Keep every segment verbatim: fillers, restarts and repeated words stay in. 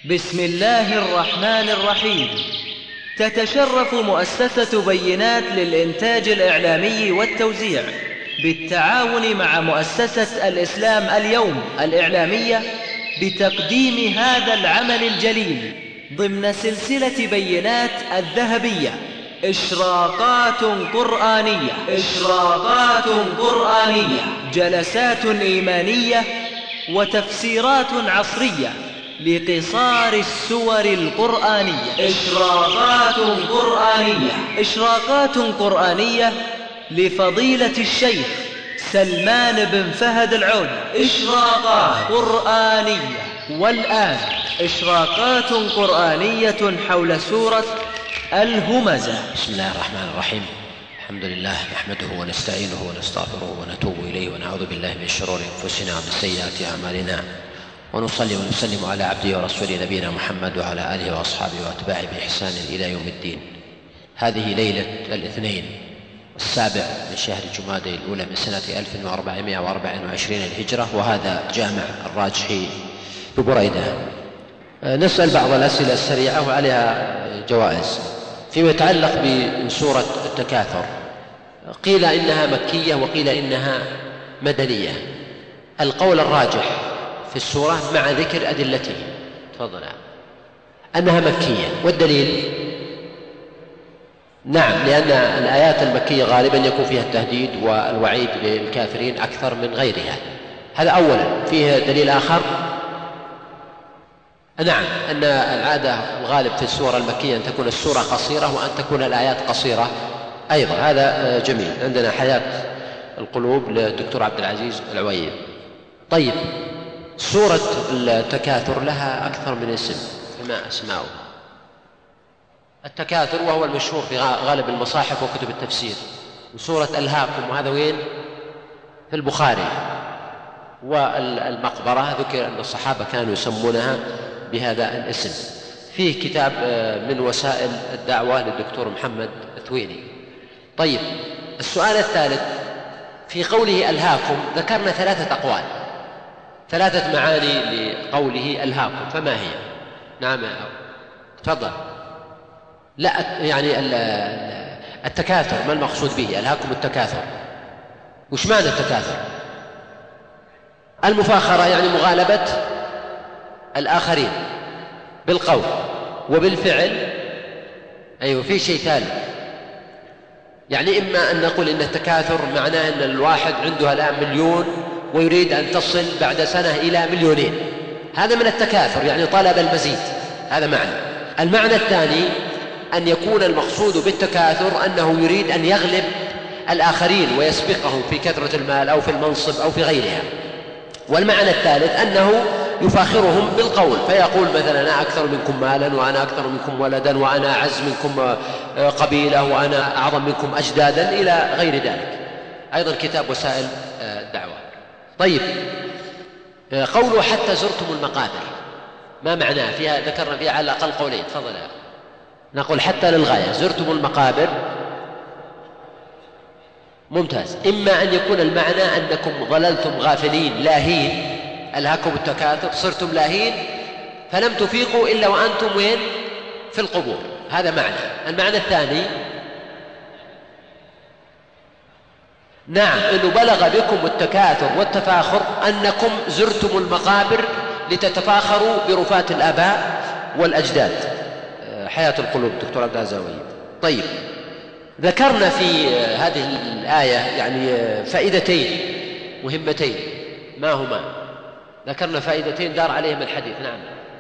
بسم الله الرحمن الرحيم. تتشرف مؤسسة بينات للإنتاج الإعلامي والتوزيع بالتعاون مع مؤسسة الإسلام اليوم الإعلامية بتقديم هذا العمل الجليل ضمن سلسلة بينات الذهبية، إشراقات قرآنية إشراقات قرآنية جلسات إيمانية وتفسيرات عصرية لقصار السور القرآنية. إشراقات قرآنية إشراقات قرآنية لفضيلة الشيخ سلمان بن فهد العود. إشراقات قرآنية. والآن إشراقات قرآنية حول سورة الهمزة. بسم الله الرحمن الرحيم. الحمد لله نحمده ونستعينه ونستغفره ونتوب إليه ونعوذ بالله من شرور أنفسنا ومن سيئات أعمالنا، ونصلي ونسلم على عبده ورسوله نبينا محمد وعلى آله وأصحابه وأتباعه بإحسان إلى يوم الدين. هذه ليلة الاثنين السابع من شهر جمادى الأولى من سنة ألف وأربعمائة وأربعة وعشرين الهجرة، وهذا جامع الراجحي ببريدة. نسأل بعض الأسئلة السريعة وعليها جوائز. فيما يتعلق بسورة التكاثر، قيل إنها مكية وقيل إنها مدنية. القول الراجح في السورة مع ذكر أدلته تفضل أنها مكية، والدليل نعم لأن الآيات المكية غالبا يكون فيها التهديد والوعيد للكافرين أكثر من غيرها. هذا أولا. فيه دليل آخر نعم أن العادة الغالب في السورة المكية أن تكون السورة قصيرة وأن تكون الآيات قصيرة أيضا. هذا جميل. عندنا حياة القلوب للدكتور عبد العزيز العويد. طيب، سورة التكاثر لها أكثر من اسم، فما أسماؤه؟ التكاثر وهو المشهور في غالب المصاحف وكتب التفسير، وسورة ألهاكم وهذا وين؟ في البخاري. والمقبرة ذكر أن الصحابة كانوا يسمونها بهذا الاسم. فيه كتاب من وسائل الدعوة للدكتور محمد الثويني. طيب، السؤال الثالث في قوله ألهاكم ذكرنا ثلاثة أقوال، ثلاثة معاني لقوله ألهاكم، فما هي؟ نعم تفضل. لا يعني التكاثر ما المقصود به؟ ألهاكم التكاثر، وش معنى التكاثر؟ المفاخرة يعني مغالبة الآخرين بالقول وبالفعل. أيوة، في شيء ثالث، يعني إما أن نقول إن التكاثر معناه أن الواحد عنده الآن مليون ويريد أن تصل بعد سنة إلى مليونين، هذا من التكاثر يعني طلب المزيد، هذا معنى. المعنى الثاني أن يكون المقصود بالتكاثر أنه يريد أن يغلب الآخرين ويسبقهم في كثرة المال أو في المنصب أو في غيرها. والمعنى الثالث أنه يفاخرهم بالقول، فيقول مثلا أنا أكثر منكم مالا وأنا أكثر منكم ولدا وأنا أعز منكم قبيلة وأنا أعظم منكم أجدادا إلى غير ذلك. أيضا كتاب وسائل الدعوة. طيب، قوله حتى زرتم المقابر ما معناه؟ فيها ذكرنا فيها على الأقل قولين. تفضل. نقول حتى للغاية زرتم المقابر، ممتاز. إما أن يكون المعنى أنكم ظللتم غافلين لاهين، ألهاكم التكاثر، صرتم لاهين فلم تفيقوا إلا وأنتم وين؟ في القبور، هذا معنى. المعنى الثاني نعم إنه بلغ بكم التكاثر والتفاخر أنكم زرتم المقابر لتتفاخروا برفات الآباء والأجداد. حياة القلوب دكتور عبد العزيز. طيب، ذكرنا في هذه الآية يعني فائدتين مهمتين، ما هما؟ ذكرنا فائدتين دار عليهم الحديث. نعم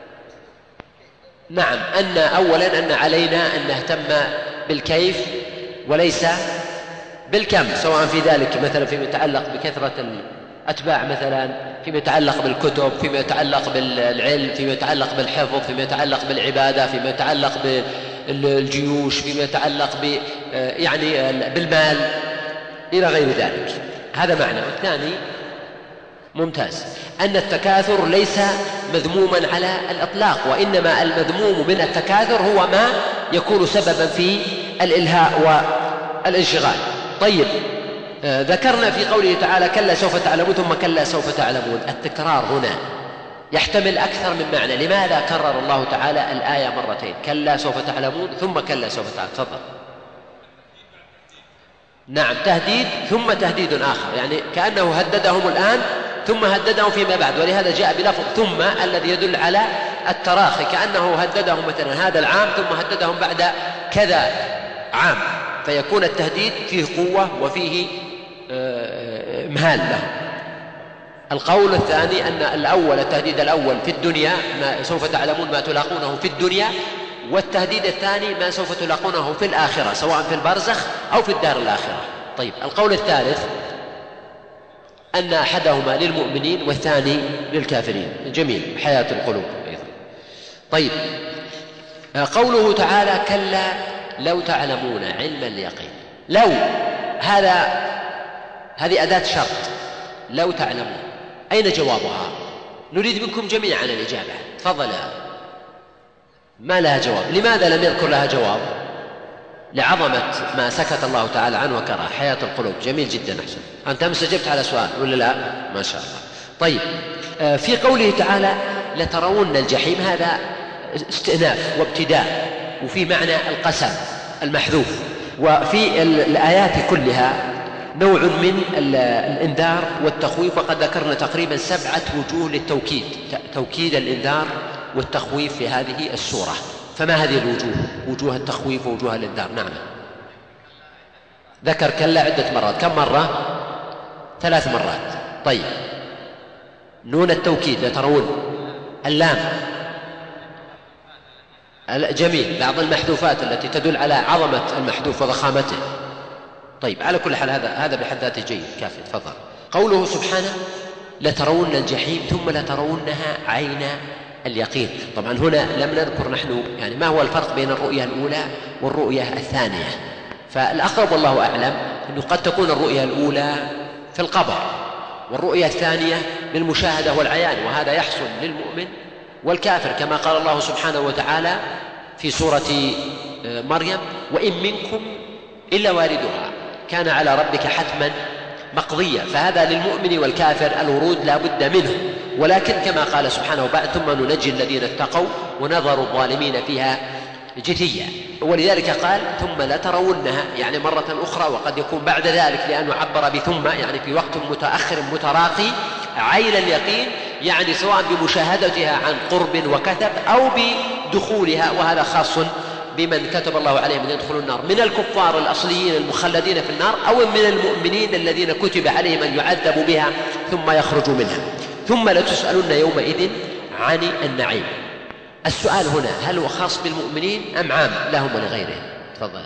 نعم أن أولا أن علينا أن نهتم بالكيف وليس بالكم، سواء في ذلك مثلا فيما يتعلق بكثرة الأتباع، مثلا فيما يتعلق بالكتب، فيما يتعلق بالعلم، فيما يتعلق بالحفظ، فيما يتعلق بالعبادة، فيما يتعلق بالجيوش، فيما يتعلق ب يعني بالمال إلى غير ذلك. هذا معنى. والثاني ممتاز أن التكاثر ليس مذموما على الإطلاق، وإنما المذموم من التكاثر هو ما يكون سببا في الإلهاء والانشغال. طيب، ذكرنا في قوله تعالى كلا سوف تعلمون ثم كلا سوف تعلمون. التكرار هنا يحتمل أكثر من معنى. لماذا كرر الله تعالى الآية مرتين؟ كلا سوف تعلمون ثم كلا سوف تعلمون. تفضل. نعم، تهديد ثم تهديد آخر، يعني كأنه هددهم الآن ثم هددهم فيما بعد، ولهذا جاء بلفظ ثم الذي يدل على التراخي، كأنه هددهم مثلا هذا العام ثم هددهم بعد كذا عام، فيكون التهديد فيه قوة وفيه إمهال له. القول الثاني أن الأول التهديد الأول في الدنيا، ما سوف تعلمون ما تلاقونه في الدنيا، والتهديد الثاني ما سوف تلاقونه في الآخرة سواء في البرزخ أو في الدار الآخرة. طيب، القول الثالث أن أحدهما للمؤمنين والثاني للكافرين. جميل، حياة القلوب أيضا. طيب، قوله تعالى كلا لو تعلمون علم اليقين، لو هذا هذه أداة شرط، لو تعلمون، أين جوابها؟ نريد منكم جميعا الإجابة. تفضل. ما لها جواب. لماذا لم يذكر لها جواب؟ لعظمة ما سكت الله تعالى عنه وكره. حياة القلوب. جميل جدا، أحسن. أنت أمس جبت على سؤال ولا لا؟ ما شاء الله. طيب، في قوله تعالى لترون الجحيم، هذا استئناف وابتداء، وفي معنى القسم المحذوف. وفي الآيات كلها نوع من الإنذار والتخويف، وقد ذكرنا تقريبا سبعة وجوه للتوكيد، توكيد الإنذار والتخويف في هذه السورة. فما هذه الوجوه؟ وجوه التخويف ووجوه الإنذار. نعم، ذكر كلا عدة مرات. كم مرة؟ ثلاث مرات. طيب، نون التوكيد لترون، اللام، جميل، بعض المحذوفات التي تدل على عظمة المحذوف وضخامته. طيب، على كل حال هذا هذا بحد ذاته جيد، كافي. تفضل. قوله سبحانه لترون الجحيم ثم لترونها عين اليقين. طبعا هنا لم نذكر نحن يعني ما هو الفرق بين الرؤية الأولى والرؤية الثانية، فالأقرب والله أعلم أنه قد تكون الرؤية الأولى في القبر، والرؤية الثانية للمشاهدة والعيان، وهذا يحصل للمؤمن والكافر، كما قال الله سبحانه وتعالى في سورة مريم وإن منكم إلا واردها كان على ربك حتما مقضية. فهذا للمؤمن والكافر الورود لا بد منه، ولكن كما قال سبحانه بعد ثم ننجي الذين اتقوا ونذر الظالمين فيها جثيا. ولذلك قال ثم لترونها، يعني مرة أخرى، وقد يكون بعد ذلك لأنه عبر بثم يعني في وقت متأخر متراقي، عين اليقين يعني سواء بمشاهدتها عن قرب وكثب أو بدخولها، وهذا خاص بمن كتب الله عليهم أن يدخلوا النار من الكفار الأصليين المخلدين في النار، أو من المؤمنين الذين كتب عليهم أن يعذبوا بها ثم يخرجوا منها. ثم لتسألن يومئذ عن النعيم. السؤال هنا هل هو خاص بالمؤمنين أم عام لهم ولغيرهم؟ تفضل.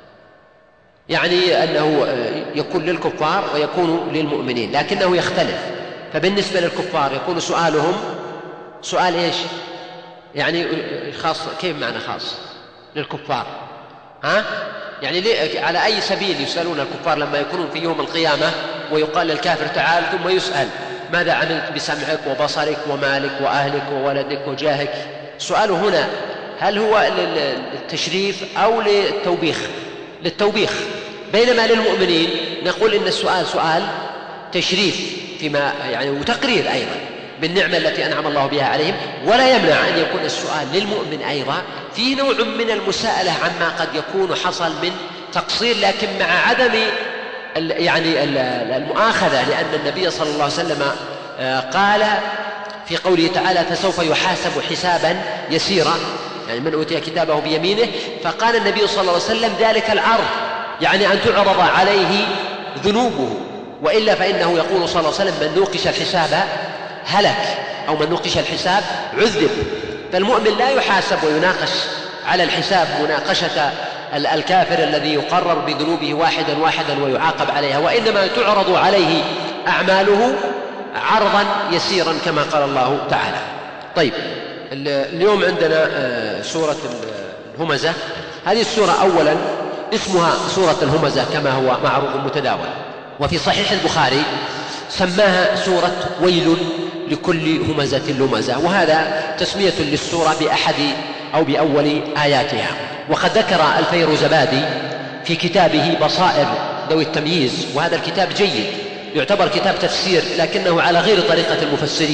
يعني أنه يكون للكفار ويكون للمؤمنين، لكنه يختلف. فبالنسبة للكفار يكون سؤالهم سؤال إيش؟ يعني خاص. كيف معنى خاص للكفار؟ ها؟ يعني على أي سبيل يسألون الكفار لما يكونون في يوم القيامة ويقال للكافر تعال، ثم يسأل ماذا عملت بسمعك وبصرك ومالك وأهلك وولدك وجاهك؟ سؤاله هنا هل هو للتشريف أو للتوبيخ؟ للتوبيخ. بينما للمؤمنين نقول إن السؤال سؤال تشريف فيما يعني وتقرير أيضا بالنعمة التي أنعم الله بها عليهم، ولا يمنع أن يكون السؤال للمؤمن أيضا في نوع من المساءلة عما قد يكون حصل من تقصير، لكن مع عدم يعني المؤاخذة، لأن النبي صلى الله عليه وسلم قال في قوله تعالى فسوف يحاسب حسابا يسيرا، يعني من أوتي كتابه بيمينه، فقال النبي صلى الله عليه وسلم ذلك العرض يعني أن تعرض عليه ذنوبه، وإلا فإنه يقول صلى الله عليه وسلم من نوقش الحساب هلك، أو من نوقش الحساب عذب. فالمؤمن لا يحاسب ويناقش على الحساب مناقشة الكافر الذي يقرر بذنوبه واحدا واحدا ويعاقب عليها، وإنما تعرض عليه أعماله عرضا يسيرا كما قال الله تعالى. طيب، اليوم عندنا سورة الهمزة. هذه السورة أولا اسمها سورة الهمزة كما هو معروف متداول، وفي صحيح البخاري سماها سورة ويل لكل همزة لمزة، وهذا تسمية للسورة بأحد أو بأول آياتها. وقد ذكر الفيروزبادي في كتابه بصائر ذوي التمييز، وهذا الكتاب جيد، يعتبر كتاب تفسير لكنه على غير طريقة المفسرين،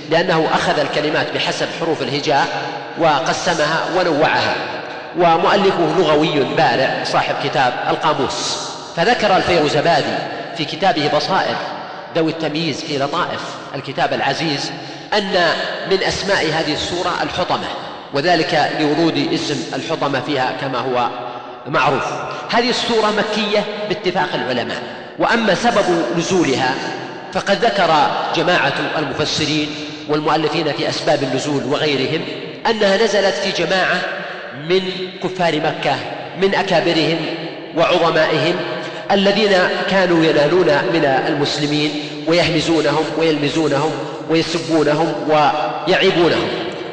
لأنه أخذ الكلمات بحسب حروف الهجاء وقسمها ونوعها، ومؤلفه لغوي بارع صاحب كتاب القاموس. فذكر الفيروزبادي في كتابه بصائر ذوي التمييز في لطائف الكتاب العزيز أن من أسماء هذه السورة الحطمة، وذلك لورود اسم الحطمة فيها كما هو معروف. هذه السورة مكية باتفاق العلماء، وأما سبب نزولها فقد ذكر جماعة المفسرين والمؤلفين في أسباب النزول وغيرهم أنها نزلت في جماعة من كفار مكة من أكابرهم وعظمائهم الذين كانوا ينالون من المسلمين ويهمزونهم ويلمزونهم ويسبونهم ويعيبونهم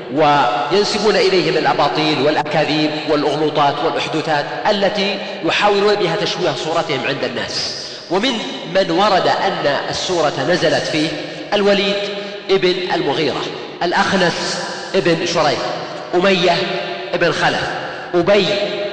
وينسبون إليهم الأباطيل والأكاذيب والأغلوطات والأحدوثات التي يحاولون بها تشويه صورتهم عند الناس. ومن من ورد أن السورة نزلت فيه الوليد ابن المغيرة، الأخنس ابن شريح، أمية ابن خلف، أبي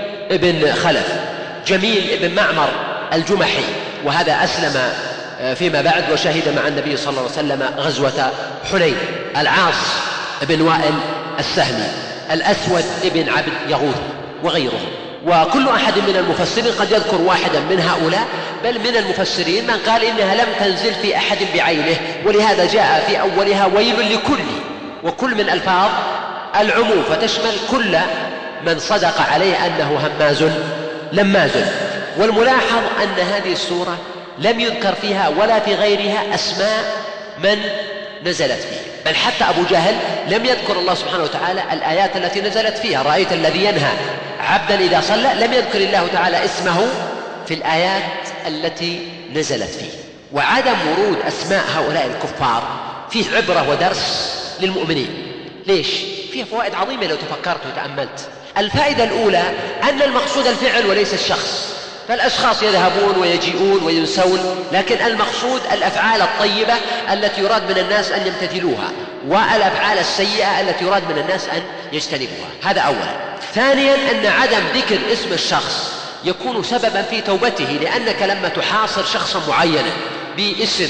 ابن خلف، جميل ابن معمر الجمحي، وهذا أسلم فيما بعد وشهد مع النبي صلى الله عليه وسلم غزوة حنين، العاص ابن وائل السهمي، الأسود ابن عبد يغوث وغيرهم. وكل أحد من المفسرين قد يذكر واحدا من هؤلاء، بل من المفسرين من قال إنها لم تنزل في أحد بعينه، ولهذا جاء في أولها ويل لكل، وكل من ألفاظ العموم فتشمل كل من صدق عليه أنه هماز لماز. والملاحظ أن هذه السورة لم يذكر فيها ولا في غيرها أسماء من نزلت فيه، بل حتى أبو جهل لم يذكر الله سبحانه وتعالى الآيات التي نزلت فيها. رأيت الذي ينهى عبدا إذا صلى، لم يذكر الله تعالى اسمه في الآيات التي نزلت فيه. وعدم ورود أسماء هؤلاء الكفار فيه عبرة ودرس للمؤمنين. ليش؟ فيها فوائد عظيمة لو تفكرت وتأملت. الفائدة الأولى أن المقصود الفعل وليس الشخص، فالأشخاص يذهبون ويجيئون وينسون، لكن المقصود الأفعال الطيبة التي يراد من الناس أن يمتثلوها، والأفعال السيئة التي يراد من الناس أن يجتنبوها. هذا أولا. ثانيا أن عدم ذكر اسم الشخص يكون سببا في توبته، لأنك لما تحاصر شخصا معينا باسم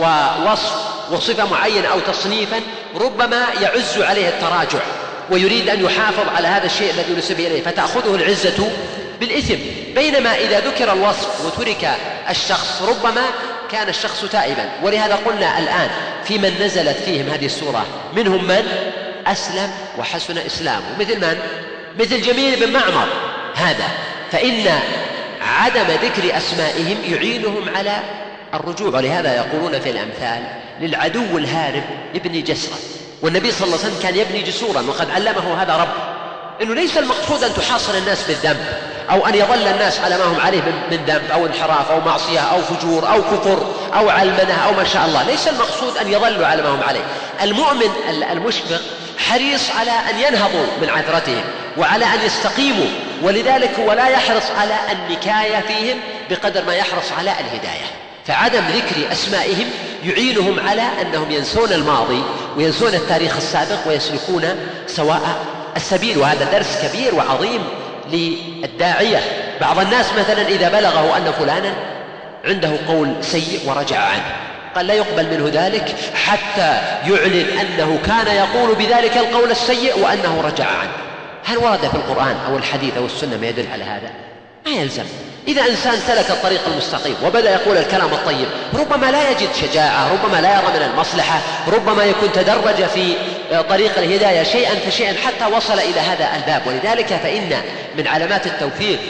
ووصف وصفة معينة أو تصنيفا ربما يعز عليه التراجع ويريد أن يحافظ على هذا الشيء الذي نسب إليه، فتأخذه العزة بالإثم. بينما إذا ذكر الوصف وترك الشخص ربما كان الشخص تائبا. ولهذا قلنا الآن في من نزلت فيهم هذه السورة منهم من أسلم وحسن إسلامه، مثل من؟ مثل جميل بن معمر هذا. فإن عدم ذكر أسمائهم يعينهم على الرجوع. ولهذا يقولون في الأمثال للعدو الهارب ابن جسرا، والنبي صلى الله عليه وسلم كان يبني جسورا وقد علمه هذا رب، إنه ليس المقصود أن تحاصر الناس بالذنب أو أن يظل الناس على ما هم عليه من ذنب أو انحراف أو معصية أو فجور أو كفر أو علمنة أو ما شاء الله. ليس المقصود أن يظلوا على ما هم عليه. المؤمن المشفق حريص على أن ينهضوا من عثرتهم وعلى أن يستقيموا، ولذلك هو لا يحرص على النكاية فيهم بقدر ما يحرص على الهداية. فعدم ذكر أسمائهم يعينهم على أنهم ينسون الماضي وينسون التاريخ السابق ويسلكون سواء السبيل. وهذا درس كبير وعظيم للداعية. بعض الناس مثلا إذا بلغه أن فلانا عنده قول سيء ورجع عنه، قال لا يقبل منه ذلك حتى يعلن أنه كان يقول بذلك القول السيء وأنه رجع عنه. هل ورد في القرآن أو الحديث أو السنة ما يدل على هذا؟ ما يلزم. إذا إنسان سلك الطريق المستقيم وبدأ يقول الكلام الطيب ربما لا يجد شجاعة، ربما لا يرى من المصلحة، ربما يكون تدرج في طريق الهداية شيئا فشيئا حتى وصل إلى هذا الباب. ولذلك فإن من علامات التوفيق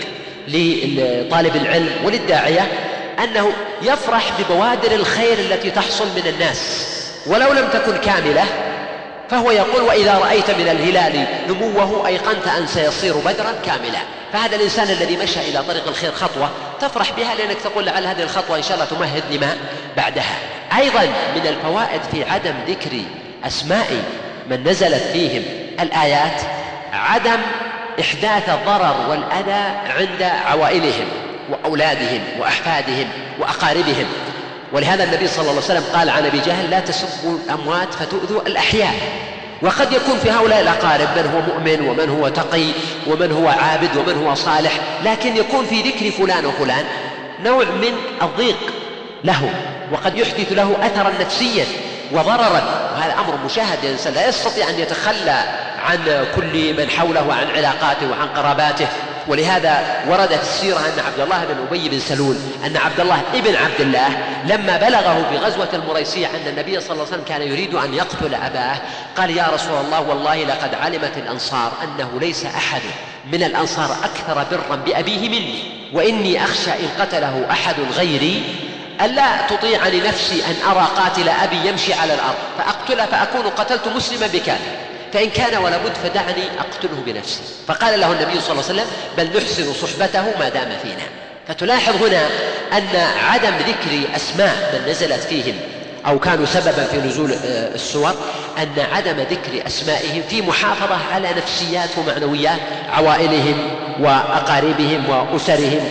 لطالب العلم وللداعية أنه يفرح ببوادر الخير التي تحصل من الناس ولو لم تكن كاملة، فهو يقول وإذا رأيت من الهلال نموه أيقنت أن سيصير بدرا كاملا. فهذا الإنسان الذي مشى إلى طريق الخير خطوة تفرح بها، لأنك تقول لعل هذه الخطوة إن شاء الله تمهد لما بعدها. أيضا من الفوائد في عدم ذكر أسماء من نزلت فيهم الآيات عدم إحداث الضرر والأذى عند عوائلهم وأولادهم وأحفادهم وأقاربهم. ولهذا النبي صلى الله عليه وسلم قال عن أبي جهل لا تسبوا الأموات فتؤذوا الأحياء. وقد يكون في هؤلاء الأقارب من هو مؤمن ومن هو تقي ومن هو عابد ومن هو صالح، لكن يكون في ذكر فلان وفلان نوع من الضيق له، وقد يحدث له أثرا نفسيا وضررا. وهذا أمر مشاهد. الإنسان لا يستطيع أن يتخلى عن كل من حوله وعن علاقاته وعن قراباته. ولهذا وردت السيرة أن عبد الله بن أبي بن سلول أن عبد الله ابن عبد الله لما بلغه بغزوة المريسية أن النبي صلى الله عليه وسلم كان يريد أن يقتل أباه قال: يا رسول الله، والله لقد علمت الأنصار أنه ليس أحد من الأنصار أكثر برا بأبيه مني، وإني أخشى إن قتله أحد غيري ألا تطيعني نفسي أن أرى قاتل أبي يمشي على الأرض فأقتله فأكون قتلت مسلما بكافر، فإن كان ولا بد فدعني أقتله بنفسي. فقال له النبي صلى الله عليه وسلم: بل نحسن صحبته ما دام فينا. فتلاحظ هنا أن عدم ذكر أسماء من نزلت فيهم أو كانوا سببا في نزول السور، أن عدم ذكر أسمائهم في محافظة على نفسيات ومعنويات عوائلهم وأقاربهم وأسرهم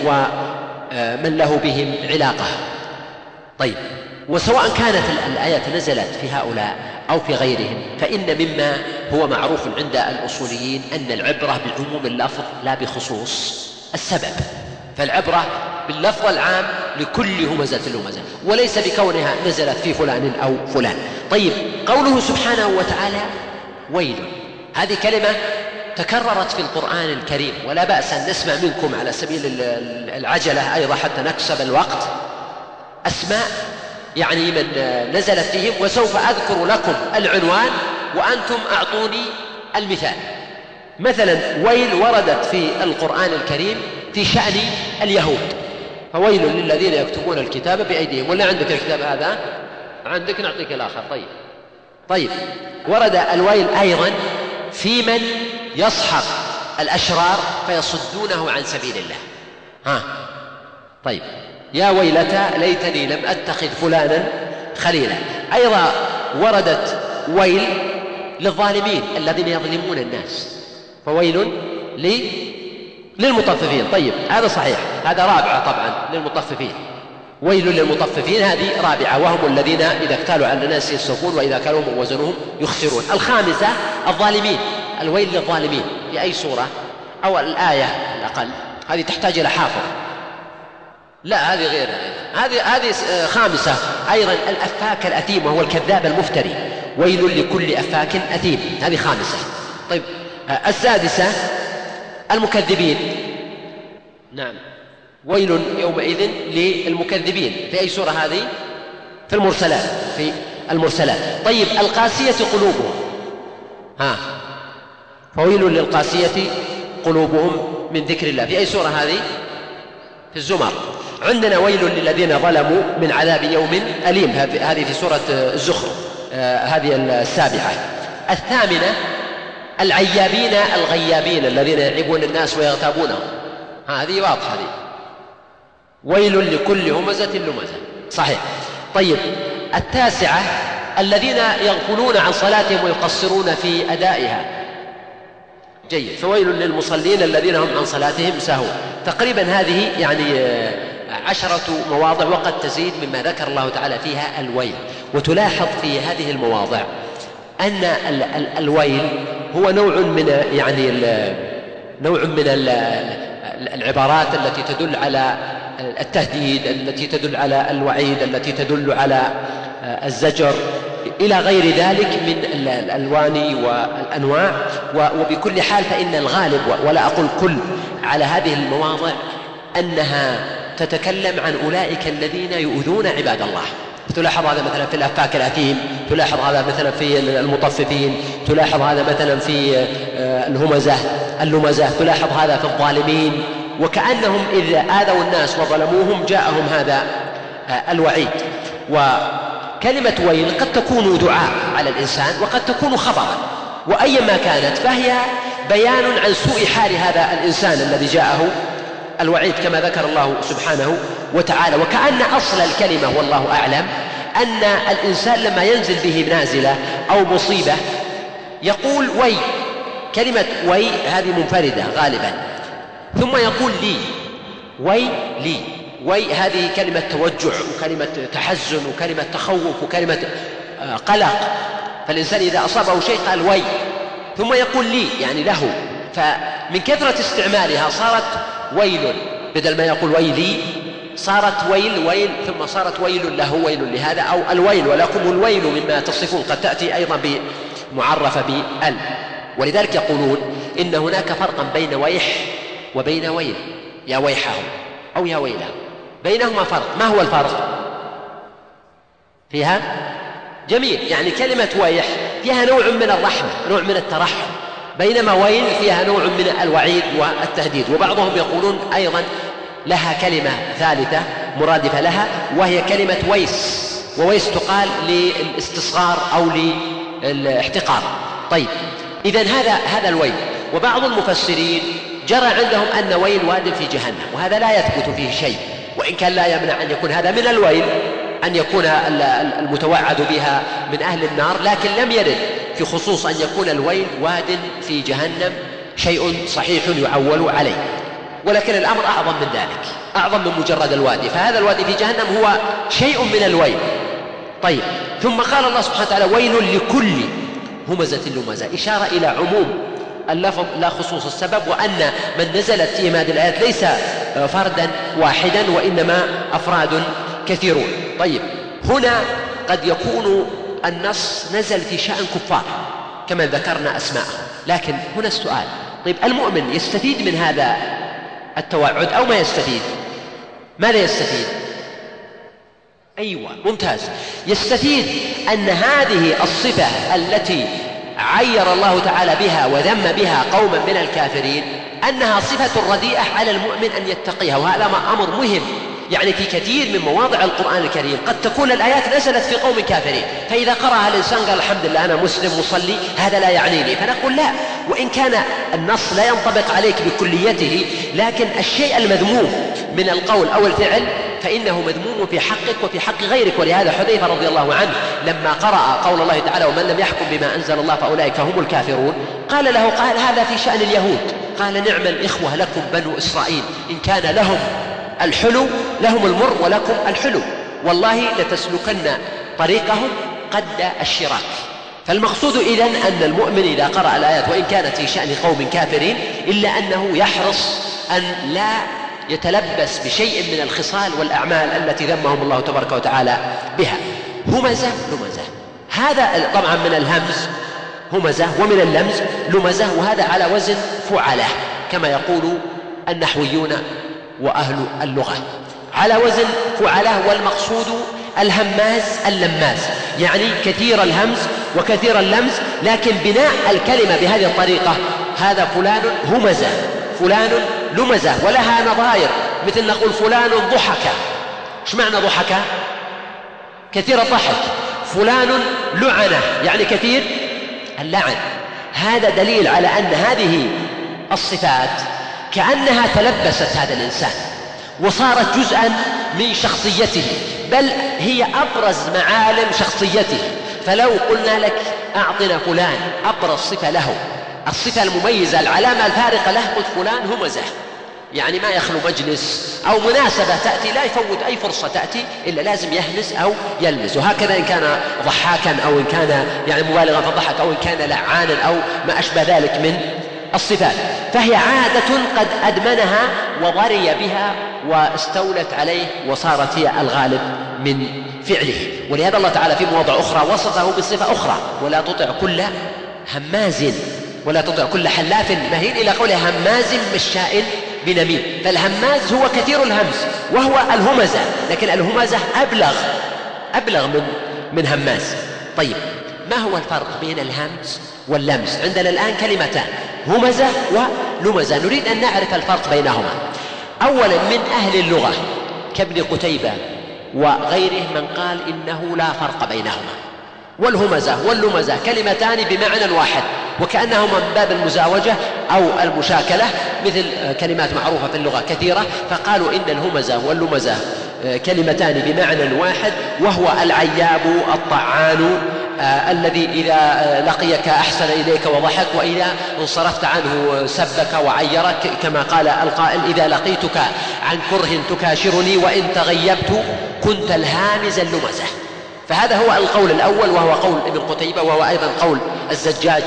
ومن له بهم علاقة. طيب، وسواء كانت الآيات نزلت في هؤلاء أو في غيرهم، فإن مما هو معروف عند الأصوليين أن العبرة بعموم اللفظ لا بخصوص السبب، فالعبرة باللفظ العام لكل همزة لمزة، وليس بكونها نزلت في فلان أو فلان. طيب، قوله سبحانه وتعالى ويل، هذه كلمة تكررت في القرآن الكريم، ولا بأس أن نسمع منكم على سبيل العجلة أيضا حتى نكسب الوقت أسماء يعني من نزلت فيهم، وسوف أذكر لكم العنوان وأنتم أعطوني المثال. مثلا ويل وردت في القرآن الكريم في شأن اليهود، فويل للذين يكتبون الكتاب بأيديهم. ولا عندك الكتاب هذا؟ عندك، نعطيك الآخر. طيب طيب ورد الويل أيضا في من يصحب الأشرار فيصدونه عن سبيل الله. ها طيب، يا ويلتى ليتني لم أتخذ فلانا خليلا. أيضا وردت ويل للظالمين الذين يظلمون الناس، فويل لي للمطففين. طيب، هذا صحيح، هذا رابعة طبعا للمطففين، ويل للمطففين هذه رابعة، وهم الذين إذا اكتالوا على الناس يستوفون وإذا كالوهم وزنهم يخسرون. الخامسة الظالمين، الويل للظالمين في أي سورة أو الآية الأقل، هذه تحتاج إلى حافظ. لا، هذه غير هذه هذه خامسة أيضا الأفاك الأثيم وهو الكذاب المفتري، ويل لكل أفاك أثيم، هذه خامسة. طيب، السادسة المكذبين، نعم، ويل يومئذ للمكذبين في أي سورة هذه؟ في المرسلات، في المرسلات. طيب، القاسية قلوبهم، ها فويل للقاسية قلوبهم من ذكر الله، في أي سورة هذه؟ في الزمر. عندنا ويل للذين ظلموا من عذاب يوم أليم، هذه في سورة الزخرف، هذه السابعة. الثامنة العيابين الغيابين الذين يعيبون الناس ويغتابونهم، هذه واضحة، هذه ويل لكل همزة لمزة، صحيح. طيب، التاسعة الذين يغفلون عن صلاتهم ويقصرون في أدائها، جيد، فويل للمصلين الذين هم عن صلاتهم ساهون. تقريبا هذه يعني عشرة مواضع، وقد تزيد مما ذكر الله تعالى فيها الويل. وتلاحظ في هذه المواضع أن الويل هو نوع من يعني نوع من العبارات التي تدل على التهديد، التي تدل على الوعيد، التي تدل على الزجر، إلى غير ذلك من الألوان والأنواع. وبكل حال فإن الغالب، ولا أقول كل، على هذه المواضع أنها تتكلم عن أولئك الذين يؤذون عباد الله. تلاحظ هذا مثلا في الأفاك الأثيم، تلاحظ هذا مثلا في المطففين، تلاحظ هذا مثلا في الهمزة اللمزة، تلاحظ هذا في الظالمين، وكأنهم إذا آذوا الناس وظلموهم جاءهم هذا الوعيد. وكلمة ويل قد تكون دعاء على الإنسان وقد تكون خبرا، وأيما كانت فهي بيان عن سوء حال هذا الإنسان الذي جاءه الوعيد كما ذكر الله سبحانه وتعالى. وكأن أصل الكلمة والله أعلم أن الإنسان لما ينزل به نازلة أو مصيبة يقول وي، كلمة وي هذه منفردة غالبا، ثم يقول لي، وي لي، وي هذه كلمة توجع وكلمة تحزن وكلمة تخوف وكلمة قلق، فالإنسان إذا أصابه شيء قال وي، ثم يقول لي يعني له، فمن كثرة استعمالها صارت ويل، بدل ما يقول ويلي صارت ويل ويل ثم صارت ويل له ويل لهذا، أو الويل ولكم الويل مما تصفون، قد تأتي أيضا بمعرفة بال. ولذلك يقولون إن هناك فرقا بين ويح وبين ويل، يا ويحهم أو يا ويلهم، بينهما فرق. ما هو الفرق فيها؟ جميل، يعني كلمة ويح فيها نوع من الرحمة، نوع من الترحم، بينما ويل فيها نوع من الوعيد والتهديد. وبعضهم يقولون أيضا لها كلمة ثالثة مرادفة لها، وهي كلمة ويس، وويس تقال للاستصغار أو للاحتقار. طيب، إذن هذا هذا الويل. وبعض المفسرين جرى عندهم أن ويل واد في جهنم، وهذا لا يثبت فيه شيء، وإن كان لا يمنع أن يكون هذا من الويل، أن يكون المتوعد بها من أهل النار، لكن لم يرد في خصوص أن يكون الويل واد في جهنم شيء صحيح يعول عليه. ولكن الأمر أعظم من ذلك، أعظم من مجرد الوادي، فهذا الوادي في جهنم هو شيء من الويل. طيب، ثم قال الله سبحانه وتعالى ويل لكل همزة لمزة، إشارة إلى عموم اللفظ لا خصوص السبب، وأن من نزلت فيهم هذه الآيات ليس فردا واحدا، وإنما أفراد كثيرون. طيب، هنا قد يكون النص نزل في شأن كفار كما ذكرنا أسماءهم، لكن هنا السؤال، طيب المؤمن يستفيد من هذا التوعد أو ما يستفيد؟ ماذا يستفيد؟ أيوة، ممتاز، يستفيد أن هذه الصفة التي عير الله تعالى بها وذم بها قوما من الكافرين أنها صفة رديئة على المؤمن أن يتقيها، وهذا أمر مهم. يعني في كثير من مواضع القرآن الكريم قد تكون الآيات نزلت في قوم كافرين، فإذا قرأها الإنسان قال الحمد لله أنا مسلم مصلي، هذا لا يعنيني، فنقول لا، وإن كان النص لا ينطبق عليك بكليته، لكن الشيء المذموم من القول أو الفعل فإنه مذموم في حقك وفي حق غيرك. ولهذا حذيفة رضي الله عنه لما قرأ قول الله تعالى ومن لم يحكم بما أنزل الله فأولئك هم الكافرون، قال له قال هذا في شأن اليهود، قال نعم الإخوة لكم بنو إسرائيل، إن كان لهم الحلو لهم المر ولكم الحلو، والله لتسلكن طريقهم قد الشراك. فالمقصود إذن أن المؤمن إذا قرأ الآيات وإن كانت في شأن قوم كافرين إلا أنه يحرص أن لا يتلبس بشيء من الخصال والأعمال التي ذمهم الله تبارك وتعالى بها. همزة لمزة، هذا طبعا من الهمز همزة ومن اللمز لمزة، وهذا على وزن فعلة كما يقول النحويون وأهل اللغة، على وزن فعلة. والمقصود الهماز اللماز، يعني كثير الهمز وكثير اللمز، لكن بناء الكلمة بهذه الطريقة، هذا فلان همزة فلان لمزة، ولها نظائر، مثل نقول فلان ضحك. ايش معنى ضحك؟ كثير الضحك. فلان لعنة، يعني كثير اللعن. هذا دليل على أن هذه الصفات كأنها تلبست هذا الإنسان وصارت جزءا من شخصيته، بل هي أبرز معالم شخصيته. فلو قلنا لك أعطنا فلان أبرز صفة له، الصفة المميزة العلامة الفارقة له، قلت فلان همزة، يعني ما يخلو مجلس أو مناسبة تأتي لا يفوت أي فرصة تأتي إلا لازم يهمس أو يلمس. وهكذا إن كان ضحاكا أو إن كان يعني مبالغا في الضحك أو إن كان لعانا أو ما أشبه ذلك من الصفات، فهي عادة قد أدمنها وضري بها واستولت عليه وصارت هي الغالب من فعله. ولهذا الله تعالى في مواضع أخرى وصفه بصفة أخرى، ولا تطع كل هماز ولا تطع كل حلاف مهين، إلى قوله هماز مشاء بنميم. فالهماز هو كثير الهمز وهو الهمزة، لكن الهمزة أبلغ أبلغ من من هماز. طيب، ما هو الفرق بين الهمز واللمز؟ عندنا الآن كلمتان، همزة ولمزة، نريد أن نعرف الفرق بينهما. أولا، من أهل اللغة كابن قتيبة وغيره من قال إنه لا فرق بينهما، والهمزة واللمزة كلمتان بمعنى واحد، وكأنهما من باب المزاوجة أو المشاكلة، مثل كلمات معروفة في اللغة كثيرة، فقالوا إن الهمزة واللمزة كلمتان بمعنى واحد، وهو العياب الطعان آه الذي إذا لقيك أحسن إليك وضحك، وإذا انصرفت عنه سبك وعيرك، كما قال القائل إذا لقيتك عن كره تكاشرني وإن تغيبت كنت الهامز اللمزة. فهذا هو القول الأول، وهو قول ابن قتيبة، وهو أيضا قول الزجاج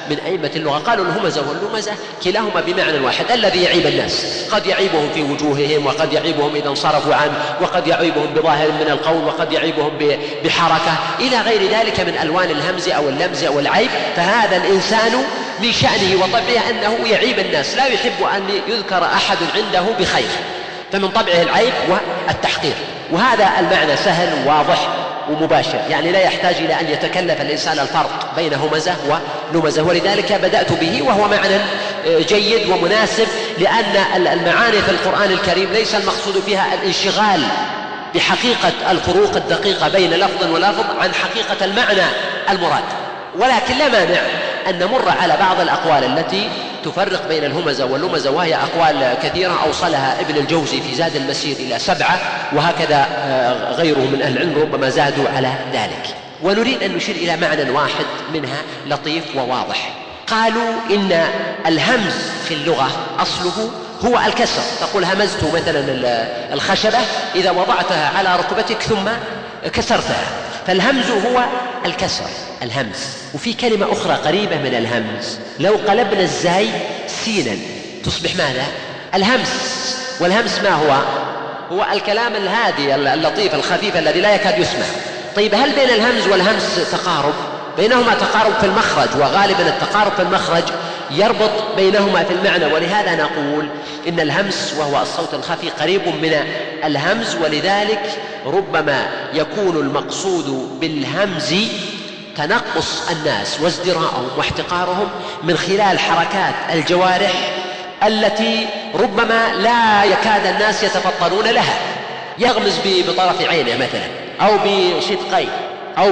من أئمة اللغة قالوا الهمزة واللمزة كلاهما بمعنى واحد، الذي يعيب الناس، قد يعيبهم في وجوههم، وقد يعيبهم إذا انصرفوا عنه، وقد يعيبهم بظاهر من القول، وقد يعيبهم بحركة إلى غير ذلك من ألوان الهمز أو اللمز أو العيب. فهذا الإنسان من شأنه وطبعه أنه يعيب الناس، لا يحب أن يذكر أحد عنده بخير، فمن طبعه العيب والتحقير. وهذا المعنى سهل وواضح ومباشر، يعني لا يحتاج إلى أن يتكلف الإنسان الفرق بين همزة ولمزة، ولذلك بدأت به، وهو معنى جيد ومناسب، لأن المعاني في القرآن الكريم ليس المقصود فيها الانشغال بحقيقة الفروق الدقيقة بين لفظ ولفظ عن حقيقة المعنى المراد، ولكن لا مانع أن نمر على بعض الأقوال التي تفرق بين الهمزة واللمزة، وهي أقوال كثيرة أوصلها ابن الجوزي في زاد المسير إلى سبعة، وهكذا غيره من أهل العلم ربما زادوا على ذلك. ونريد أن نشير إلى معنى واحد منها لطيف وواضح. قالوا إن الهمز في اللغة أصله هو الكسر، تقول همزت مثلا الخشبة إذا وضعتها على ركبتك ثم كسرتها، فالهمز هو الكسر، الهمز. وفي كلمة أخرى قريبة من الهمز، لو قلبنا الزاي سينا تصبح ماذا؟ الهمس. والهمس ما هو؟ هو الكلام الهادي اللطيف الخفيف الذي لا يكاد يسمع. طيب هل بين الهمز والهمس تقارب؟ بينهما تقارب في المخرج، وغالبا التقارب في المخرج يربط بينهما في المعنى، ولهذا نقول إن الهمس وهو الصوت الخفي قريب من الهمز، ولذلك ربما يكون المقصود بالهمز تنقص الناس وازدراءهم واحتقارهم من خلال حركات الجوارح التي ربما لا يكاد الناس يتفطنون لها. يغمز بطرف عينه مثلا، أو بشدقيه، أو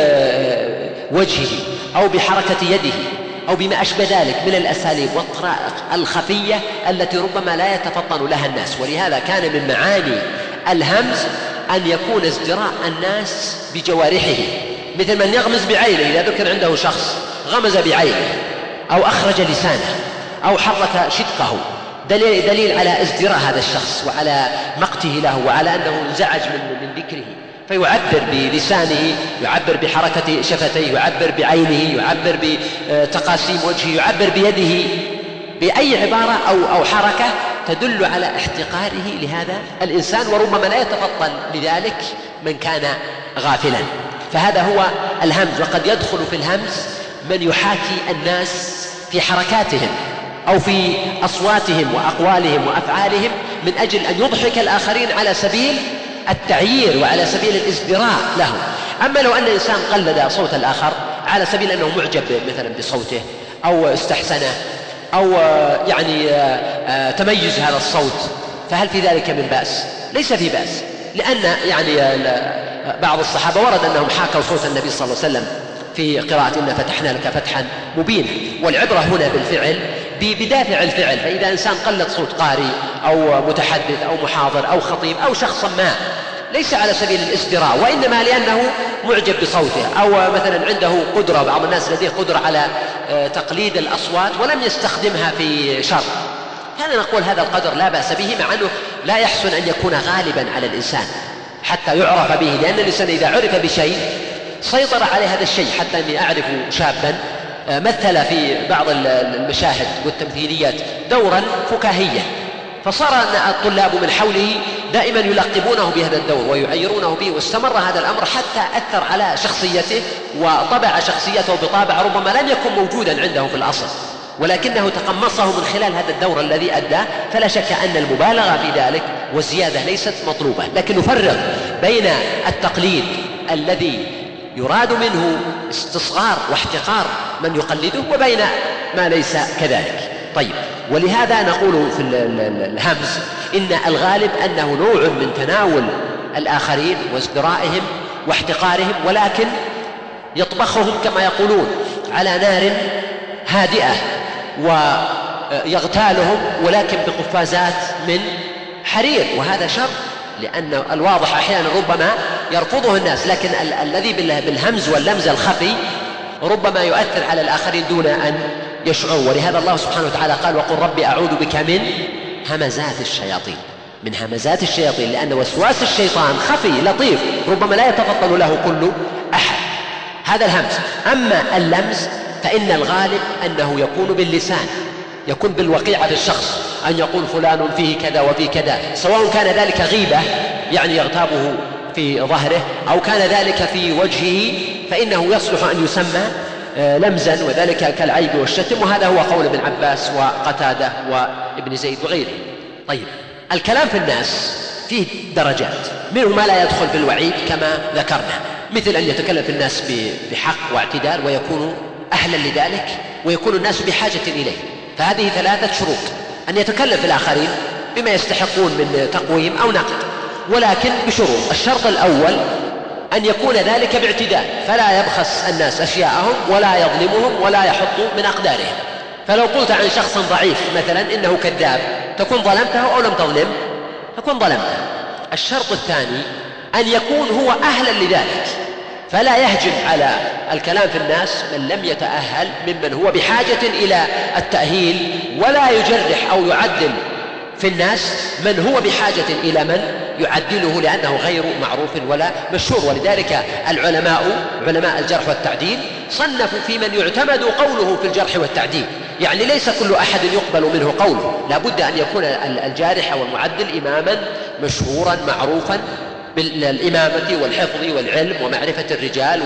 بوجهه، أو بحركة يده، أو بما أشبه ذلك من الأساليب والطرائق الخفية التي ربما لا يتفطن لها الناس. ولهذا كان من معاني الهمز أن يكون ازدراء الناس بجوارحه، مثل من يغمز بعينه، إذا ذكر عنده شخص غمز بعينه أو أخرج لسانه أو حرك شدقه، دليل, دليل على ازدراء هذا الشخص وعلى مقته له وعلى أنه انزعج من, من ذكره، فيعبر بلسانه، يعبر بحركة شفتيه، يعبر بعينه، يعبر بتقاسيم وجهه، يعبر بيده، بأي عبارة أو, أو حركة تدل على احتقاره لهذا الإنسان، وربما لا يتفطن لذلك من كان غافلا. فهذا هو الهمز. وقد يدخل في الهمز من يحاكي الناس في حركاتهم أو في أصواتهم وأقوالهم وأفعالهم من أجل أن يضحك الآخرين على سبيل التعيير وعلى سبيل الازدراء لهم. أما لو أن إنسان قلد صوت الآخر على سبيل أنه معجب مثلا بصوته أو استحسنه أو يعني تميز هذا الصوت، فهل في ذلك من بأس؟ ليس في بأس، لأن يعني بعض الصحابة ورد أنهم حاكوا صوت النبي صلى الله عليه وسلم في قراءة إنا فتحنا لك فتحا مبينا. والعبرة هنا بالفعل بدافع الفعل، فإذا إنسان قلد صوت قارئ أو متحدث أو محاضر أو خطيب أو شخص ما، ليس على سبيل الازدراء، وإنما لأنه معجب بصوته، أو مثلا عنده قدرة، بعض الناس لديه قدرة على تقليد الأصوات ولم يستخدمها في شر، هذا نقول هذا القدر لا بأس به، مع أنه لا يحسن أن يكون غالبا على الإنسان حتى يعرف به، لأن الإنسان إذا عرف بشيء سيطر عليه هذا الشيء. حتى أني أعرف شابا مثل في بعض المشاهد والتمثيليات دورا فكاهيا، فصار الطلاب من حوله دائما يلقبونه بهذا الدور ويعيرونه به، واستمر هذا الأمر حتى أثر على شخصيته وطبع شخصيته بطابع ربما لم يكن موجودا عنده في الأصل، ولكنه تقمصه من خلال هذا الدور الذي أداه. فلا شك أن المبالغة في ذلك والزيادة ليست مطلوبة، لكن نفرق بين التقليد الذي يراد منه استصغار واحتقار من يقلده وبين ما ليس كذلك. طيب، ولهذا نقول في الهمز إن الغالب أنه نوع من تناول الآخرين وازدرائهم واحتقارهم، ولكن يطبخهم كما يقولون على نار هادئة ويغتالهم، ولكن بقفازات من حرير، وهذا شر، لأن الواضح أحيانا ربما يرفضه الناس، لكن ال- الذي بالهمز واللمز الخفي ربما يؤثر على الآخرين دون أن يشعروا. ولهذا الله سبحانه وتعالى قال وقل ربي أعوذ بك من همزات الشياطين، من همزات الشياطين، لأن وسواس الشيطان خفي لطيف ربما لا يتفطن له كل أحد. هذا الهمز. أما اللمز فإن الغالب أنه يكون باللسان، يكون بالوقيعة في الشخص، أن يقول فلان فيه كذا وفيه كذا، سواء كان ذلك غيبة يعني يغتابه في ظهره أو كان ذلك في وجهه، فإنه يصلح أن يسمى لمزا، وذلك كالعيب والشتم. وهذا هو قول ابن عباس وقتادة وابن زيد وغيره. طيب، الكلام في الناس فيه درجات، منه ما لا يدخل في الوعيد كما ذكرنا، مثل أن يتكلم في الناس بحق واعتدال ويكون أهلا لذلك ويكون الناس بحاجة إليه، فهذه ثلاثة شروط: أن يتكلم في الآخرين بما يستحقون من تقويم أو نقد، ولكن بشروط. الشرط الأول أن يكون ذلك باعتدال، فلا يبخس الناس أشياءهم ولا يظلمهم ولا يحط من أقدارهم. فلو قلت عن شخص ضعيف مثلا إنه كذاب، تكون ظلمته أو لم تظلم؟ تكون ظلمته. الشرط الثاني أن يكون هو أهلا لذلك، فلا يهجم على الكلام في الناس من لم يتأهل ممن هو بحاجة إلى التأهيل، ولا يجرح أو يعدل في الناس من هو بحاجة إلى من يعدله لأنه غير معروف ولا مشهور. ولذلك العلماء علماء الجرح والتعديل صنفوا في من يعتمد قوله في الجرح والتعديل، يعني ليس كل أحد يقبل منه قوله، لا بد أن يكون الجارح أو المعدل إماما مشهورا معروفا بالإمامة والحفظ والعلم ومعرفة الرجال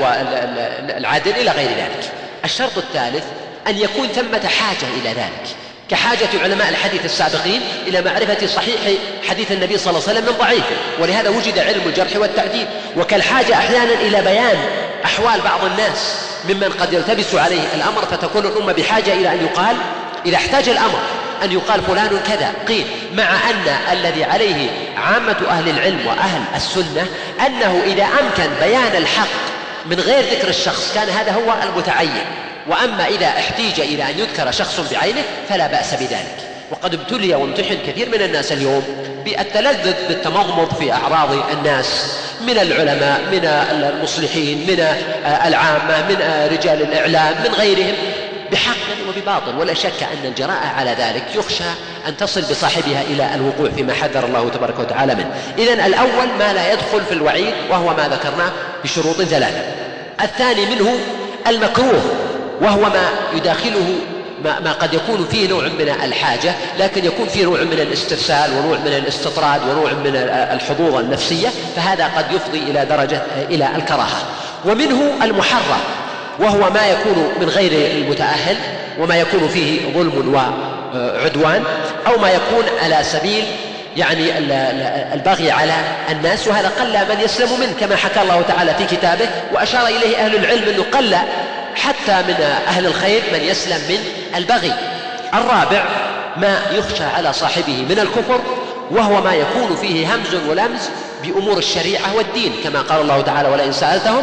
والعدل إلى غير ذلك. الشرط الثالث أن يكون ثمة حاجة إلى ذلك، كحاجة علماء الحديث السابقين إلى معرفة صحيح حديث النبي صلى الله عليه وسلم من ضعيفه، ولهذا وجد علم الجرح والتعديل. وكالحاجة أحيانا إلى بيان أحوال بعض الناس ممن قد يلتبس عليه الأمر، فتكون الأمة بحاجة إلى أن يقال إذا احتاج الأمر أن يقال فلان كذا قيل، مع أن الذي عليه عامة أهل العلم وأهل السنة أنه إذا أمكن بيان الحق من غير ذكر الشخص كان هذا هو المتعين، وأما إذا احتيج إلى أن يذكر شخص بعينه فلا بأس بذلك. وقد ابتلي وامتحن كثير من الناس اليوم بالتلذذ بالتمضمض في أعراض الناس من العلماء، من المصلحين، من العامة، من رجال الإعلام، من غيرهم، بحق وبباطل. ولا شك أن الجراءة على ذلك يخشى أن تصل بصاحبها إلى الوقوع فيما حذر الله تبارك وتعالى منه. إذن الأول ما لا يدخل في الوعيد وهو ما ذكرناه بشروط ثلاثة. الثاني منه المكروه، وهو ما يداخله ما, ما قد يكون فيه نوع من الحاجة، لكن يكون فيه نوع من الاسترسال ونوع من الاستطراد ونوع من الحظوظ النفسية، فهذا قد يفضي إلى درجة إلى الكراهة. ومنه المحرم، وهو ما يكون من غير المتأهل، وما يكون فيه ظلم وعدوان، أو ما يكون على سبيل يعني البغي على الناس، وهذا قل من يسلم منه كما حكى الله تعالى في كتابه، وأشار إليه أهل العلم أنه قل حتى من أهل الخير من يسلم من البغي. الرابع ما يخشى على صاحبه من الكفر، وهو ما يكون فيه همز ولمز بأمور الشريعة والدين، كما قال الله تعالى: ولئن سألتهم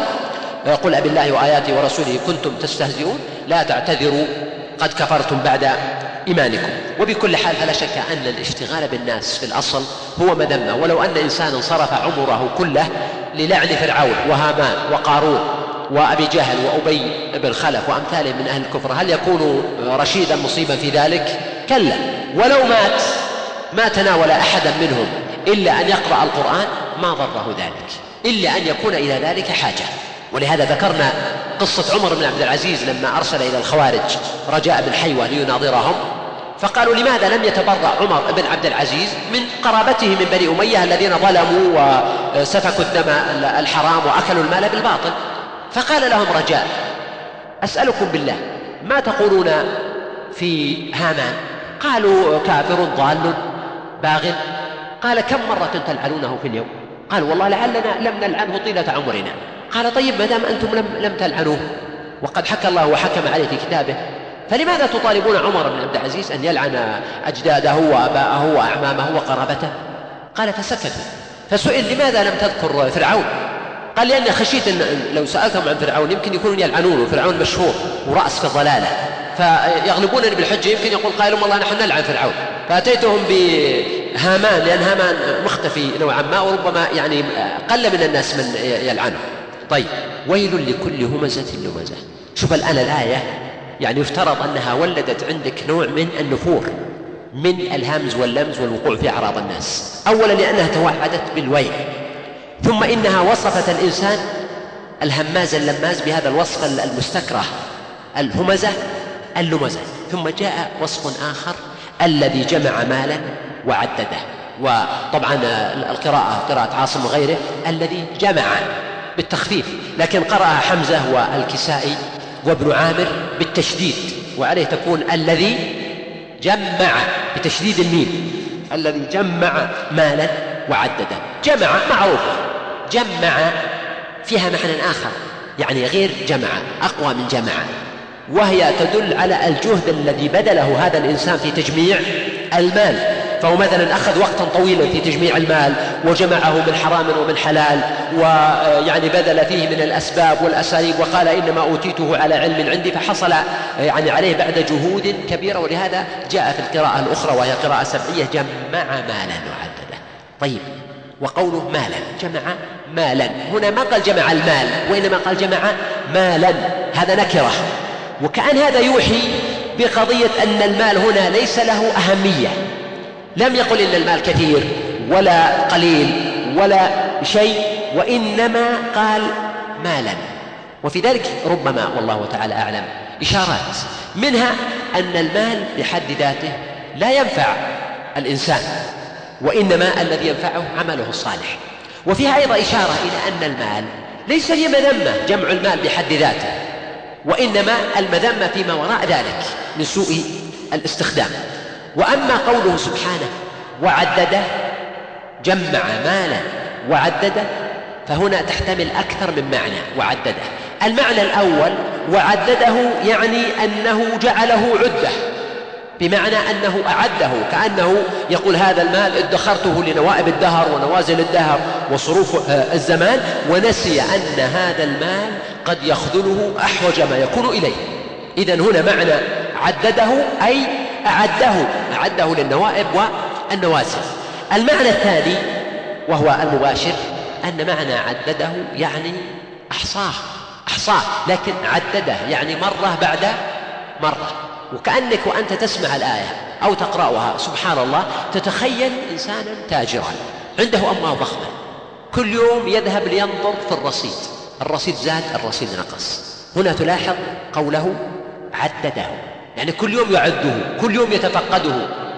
قل أبالله وآياته ورسوله كنتم تستهزئون لا تعتذروا قد كفرتم بعد إيمانكم. وبكل حال فلا شك أن الاشتغال بالناس في الأصل هو مذمة، ولو أن إنسانا صرف عمره كله للعن فرعون وهامان وقارون وأبي جهل وأبي بن خلف وأمثالهم من أهل الكفر، هل يكون رشيدا مصيبا في ذلك؟ كلا. ولو مات ما تناول أحدا منهم إلا أن يقرأ القرآن ما ضره ذلك، إلا أن يكون إلى ذلك حاجة. ولهذا ذكرنا قصة عمر بن عبد العزيز لما أرسل إلى الخوارج رجاء بن حيوة ليناظرهم، فقالوا: لماذا لم يتبرأ عمر بن عبد العزيز من قرابته من بني أمية الذين ظلموا وسفكوا الدم الحرام وأكلوا المال بالباطل؟ فقال لهم رجاء: أسألكم بالله ما تقولون في هامان؟ قالوا: كافر ضال باغ. قال: كم مرة تلعنونه في اليوم؟ قالوا: والله لعلنا لم نلعنه طيلة عمرنا. قال: طيب ما دام أنتم لم, لم تلعنوه وقد حكى الله وحكم عليه في كتابه، فلماذا تطالبون عمر بن عبد العزيز أن يلعن أجداده وأباءه وأعمامه وقرابته؟ قال: فسكتوا. فسئل: لماذا لم تذكر فرعون؟ قال: لأن خشيت أن لو سألتهم عن فرعون يمكن يكونون يلعنونه، فرعون مشهور ورأس في الضلالة، فيغلبونني بالحجة، يمكن يقول قائل: والله نحن نلعن فرعون. فأتيتهم بهامان، لأن هامان مختفي نوعا ما، وربما يعني قل من الناس من يلعنه. طيب، ويل لكل همزة لمزة. شوف الآن الآية يعني يفترض أنها ولدت عندك نوع من النفور من الهمز واللمز والوقوع في أعراض الناس. أولا لأنها توعدت بالويل، ثم إنها وصفت الإنسان الهماز اللماز بهذا الوصف المستكره الهمزة اللمزة. ثم جاء وصف آخر الذي جمع مالا وعدده، وطبعا القراءة قراءة عاصم وغيره الذي جمع بالتخفيف، لكن قرأها حمزة والكسائي وابن عامر بالتشديد، وعليه تكون الذي جمع بتشديد الميم، الذي جمع مالا وعدده. جمع معروفة، جمع فيها معنى آخر يعني غير جمع، أقوى من جمع، وهي تدل على الجهد الذي بذله هذا الإنسان في تجميع المال. فهو مثلا أخذ وقتا طويلا في تجميع المال وجمعه من حرام ومن حلال، ويعني بذل فيه من الأسباب والأساليب، وقال إنما أوتيته على علم عندي، فحصل يعني عليه بعد جهود كبيرة. ولهذا جاء في القراءة الأخرى وهي قراءة سبعية جمع مالا وعدده. طيب، وقوله مالا جمع مالا، هنا ما قال جمع المال وإنما قال جمع مالا، هذا نكرة، وكأن هذا يوحي بقضية أن المال هنا ليس له أهمية. لم يقل إن المال كثير ولا قليل ولا شيء، وإنما قال مالا. وفي ذلك ربما والله تعالى أعلم إشارات، منها أن المال بحد ذاته لا ينفع الإنسان، وإنما الذي ينفعه عمله الصالح. وفيها أيضا إشارة إلى أن المال ليس هي مذمة جمع المال بحد ذاته، وإنما المذمة فيما وراء ذلك من سوء الاستخدام. وأما قوله سبحانه وعدده جمع مالا وعدده، فهنا تحتمل أكثر من معنى. وعدده المعنى الأول وعدده يعني أنه جعله عدة، بمعنى أنه أعده، كأنه يقول هذا المال ادخرته لنوائب الدهر ونوازل الدهر وصروف الزمان، ونسي أن هذا المال قد يخذله أحوج ما يكون إليه. إذن هنا معنى عدده أي أعده، أعده للنوائب والنوازل. المعنى الثاني وهو المباشر أن معنى عدده يعني أحصاه، أحصاه، لكن عدده يعني مرة بعد مرة. وكأنك وأنت تسمع الآية أو تقرأها سبحان الله تتخيل إنسانا تاجرا عنده أموال ضخمة، كل يوم يذهب لينظر في الرصيد، الرصيد زاد الرصيد نقص. هنا تلاحظ قوله عدده، يعني كل يوم يعده، كل يوم يتفقده،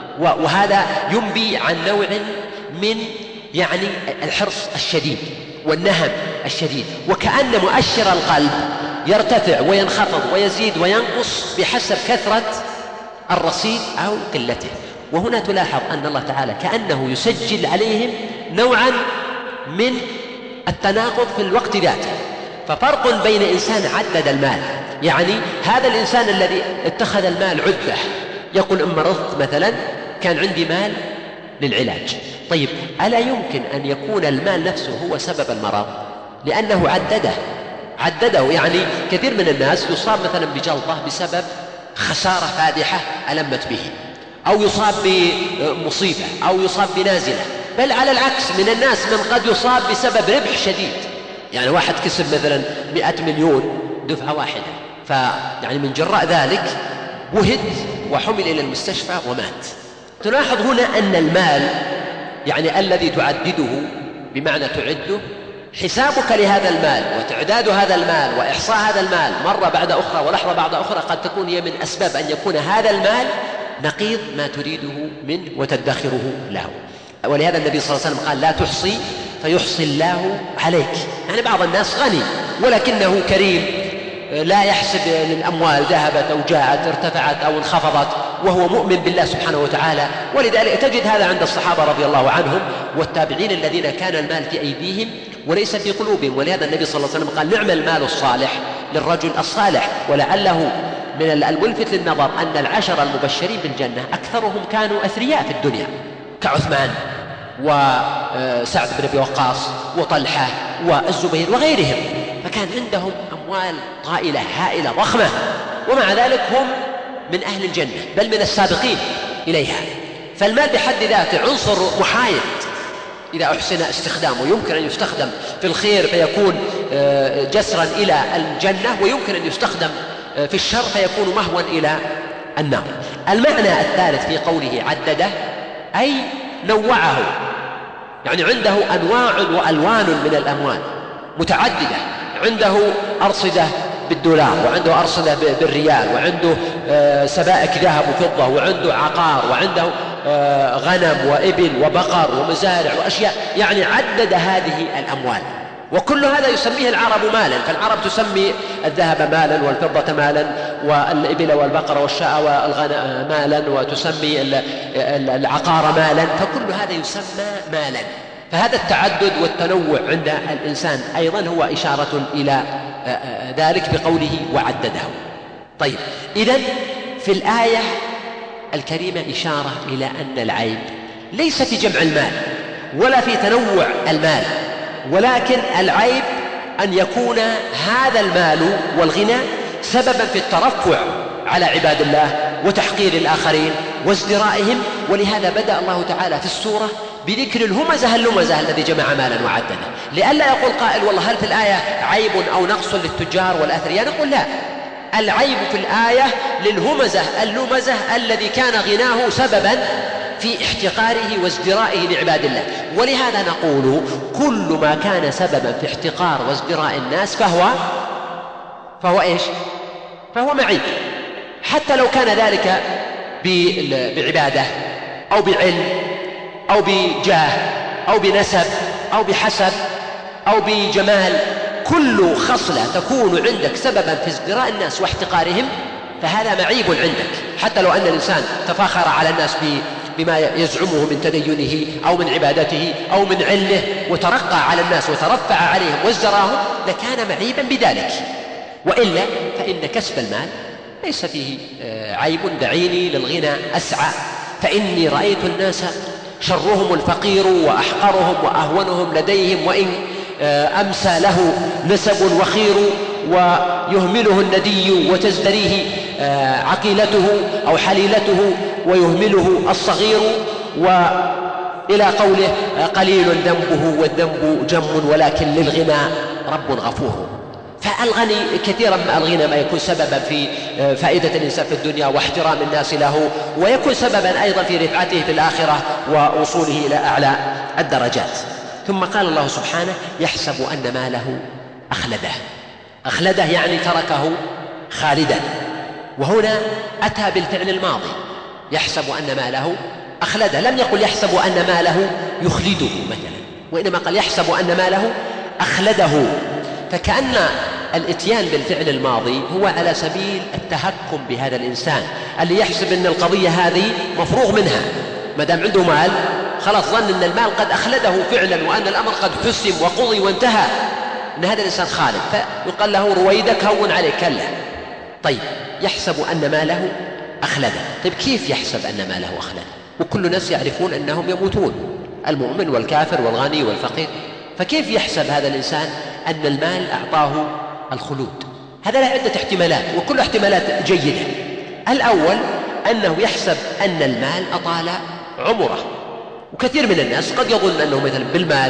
وهذا ينبي عن نوع من يعني الحرص الشديد والنهم الشديد، وكأن مؤشر القلب يرتفع وينخفض ويزيد وينقص بحسب كثرة الرصيد أو قلته. وهنا تلاحظ أن الله تعالى كأنه يسجل عليهم نوعا من التناقض في الوقت ذاته. ففرق بين إنسان عدد المال، يعني هذا الإنسان الذي اتخذ المال عدة، يقول إن مرضت مثلا كان عندي مال للعلاج. طيب، ألا يمكن أن يكون المال نفسه هو سبب المرض؟ لأنه عدده عدده يعني كثير من الناس يصاب مثلا بجلطة بسبب خسارة فادحة ألمت به، أو يصاب بمصيبة، أو يصاب بنازلة، بل على العكس من الناس من قد يصاب بسبب ربح شديد، يعني واحد كسب مثلا مئة مليون دفعة واحدة، فيعني من جراء ذلك وهد وحمل إلى المستشفى ومات. تلاحظ هنا أن المال يعني الذي تعدده بمعنى تعده، حسابك لهذا المال وتعداد هذا المال وإحصاء هذا المال مرة بعد أخرى ولحظة بعد أخرى قد تكون هي من أسباب أن يكون هذا المال نقيض ما تريده منه وتدخره له. ولهذا النبي صلى الله عليه وسلم قال لا تحصي فيحصي الله عليك. يعني بعض الناس غني ولكنه كريم، لا يحسب للأموال ذهبت أو جاءت، ارتفعت أو انخفضت، وهو مؤمن بالله سبحانه وتعالى. ولذلك تجد هذا عند الصحابة رضي الله عنهم والتابعين الذين كان المال في أيديهم وليس في قلوبهم. ولهذا النبي صلى الله عليه وسلم قال نعم المال الصالح للرجل الصالح. ولعله من الملفت للنظر أن العشر المبشرين بالجنة أكثرهم كانوا أثرياء في الدنيا، كعثمان وسعد بن أبي وقاص وطلحة والزبير وغيرهم، فكان عندهم أموال طائلة هائلة ضخمة، ومع ذلك هم من أهل الجنة بل من السابقين إليها. فالمال بحد ذاته عنصر محايد إذا أحسن استخدامه، يمكن أن يستخدم في الخير فيكون جسرا إلى الجنة، ويمكن أن يستخدم في الشر فيكون مهوا إلى النار. المعنى الثالث في قوله عدده أي نوعه، يعني عنده أنواع وألوان من الأموال متعددة، عنده أرصدة بالدولار، وعنده أرصدة بالريال، وعنده سبائك ذهب وفضة، وعنده عقار، وعنده غنم وإبل وبقر ومزارع وأشياء، يعني عدد هذه الأموال، وكل هذا يسميه العرب مالا. فالعرب تسمي الذهب مالا، والفضة مالا، والإبل والبقر والشاء والغنم مالا، وتسمي العقار مالا، فكل هذا يسمى مالا. فهذا التعدد والتنوع عند الإنسان أيضا هو إشارة إلى ذلك بقوله وعدده. طيب، إذن في الآية الكريمة إشارة إلى أن العيب ليس في جمع المال ولا في تنوع المال، ولكن العيب أن يكون هذا المال والغنى سببا في الترفع على عباد الله وتحقير الآخرين وازدرائهم. ولهذا بدأ الله تعالى في السورة بذكر الهمزة اللمزة الذي جمع مالا وعدده، لئلا يقول قائل والله هل في الآية عيب أو نقص للتجار والأثرياء؟ نقول لا، العيب في الآية للهمزة اللمزة الذي كان غناه سببا في احتقاره وازدرائه لعباد الله. ولهذا نقول كل ما كان سببا في احتقار وازدراء الناس فهو فهو إيش؟ فهو معيب، حتى لو كان ذلك بعبادة أو بعلم أو بجاه أو بنسب أو بحسب أو بجمال. كل خصلة تكون عندك سببا في ازدراء الناس واحتقارهم فهذا معيب عندك، حتى لو أن الإنسان تفاخر على الناس بما يزعمه من تدينه أو من عبادته أو من علمه وترقى على الناس وترفع عليهم وازدراهم لكان معيبا بذلك. وإلا فإن كسب المال ليس فيه عيب. دعيني للغنى أسعى فإني رأيت الناس شرهم الفقير وأحقرهم وأهونهم لديهم، وإن أمسى له نسب وخير ويهمله الندي وتزدريه عقيلته أو حليلته ويهمله الصغير. وإلى قوله قليل ذنبه والذنب جم ولكن للغنى رب غفور. فالغني كثيرا ما الغنى ما يكون سببا في فائدة الإنسان في الدنيا واحترام الناس له، ويكون سببا أيضا في رفعته في الآخرة ووصوله إلى أعلى الدرجات. ثم قال الله سبحانه يحسب أن ماله أخلده. أخلده يعني تركه خالدا، وهنا أتى بالفعل الماضي يحسب أن ماله أخلده، لم يقل يحسب أن ماله يخلده مثلا، وإنما قال يحسب أن ماله أخلده. فكأن الاتيان بالفعل الماضي هو على سبيل التهكم بهذا الإنسان اللي يحسب أن القضية هذه مفروغ منها، ما دام عنده مال خلاص ظن أن المال قد أخلده فعلا وأن الأمر قد حسم وقضي وانتهى، أن هذا الإنسان خالد، فيقال له رويدك هون عليك كلا. طيب، يحسب أن ماله أخلده. طيب، كيف يحسب أن ماله أخلده؟ وكل الناس يعرفون أنهم يموتون، المؤمن والكافر والغني والفقير، فكيف يحسب هذا الإنسان أن المال أعطاه الخلود؟ هذا له عدة احتمالات وكل احتمالات جيدة. الأول أنه يحسب أن المال أطال عمره، وكثير من الناس قد يظن أنه مثلا بالمال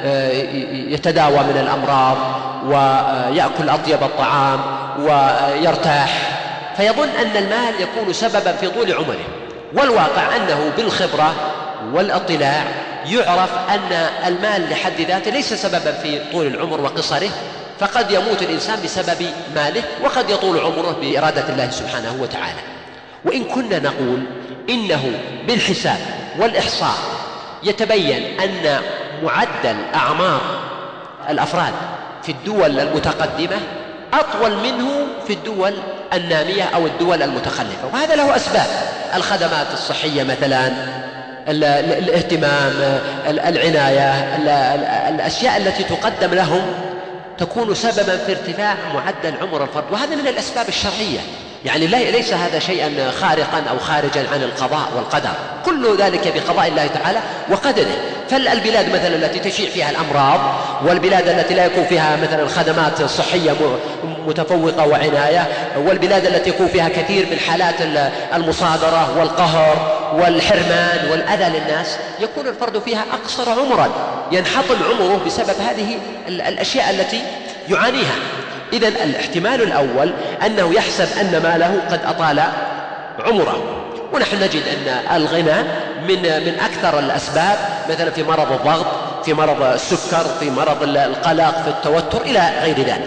يتداوى من الأمراض ويأكل أطيب الطعام ويرتاح، فيظن أن المال يكون سببا في طول عمره. والواقع أنه بالخبرة والاطلاع يعرف أن المال لحد ذاته ليس سببا في طول العمر وقصره، فقد يموت الإنسان بسبب ماله وقد يطول عمره بإرادة الله سبحانه وتعالى. وإن كنا نقول إنه بالحساب والإحصاء يتبين أن معدل أعمار الأفراد في الدول المتقدمة أطول منه في الدول النامية أو الدول المتخلفة، وهذا له أسباب: الخدمات الصحية مثلا، الاهتمام، العناية، الأشياء التي تقدم لهم تكون سببا في ارتفاع معدل عمر الفرد، وهذا من الأسباب الشرعية، يعني ليس هذا شيئا خارقا أو خارجا عن القضاء والقدر، كل ذلك بقضاء الله تعالى وقدره. فالبلاد مثلا التي تشيع فيها الأمراض والبلاد التي لا يكون فيها مثلا الخدمات الصحية متفوقة وعناية، والبلاد التي يكون فيها كثير من حالات المصادرة والقهر والحرمان والأذى للناس، يكون الفرد فيها أقصر عمرا، ينحطم عمره بسبب هذه الأشياء التي يعانيها. إذن الاحتمال الأول أنه يحسب أن ماله قد أطال عمره. ونحن نجد أن الغنى من من أكثر الأسباب، مثلا في مرض الضغط، في مرض السكر، في مرض القلق، في التوتر، إلى غير ذلك.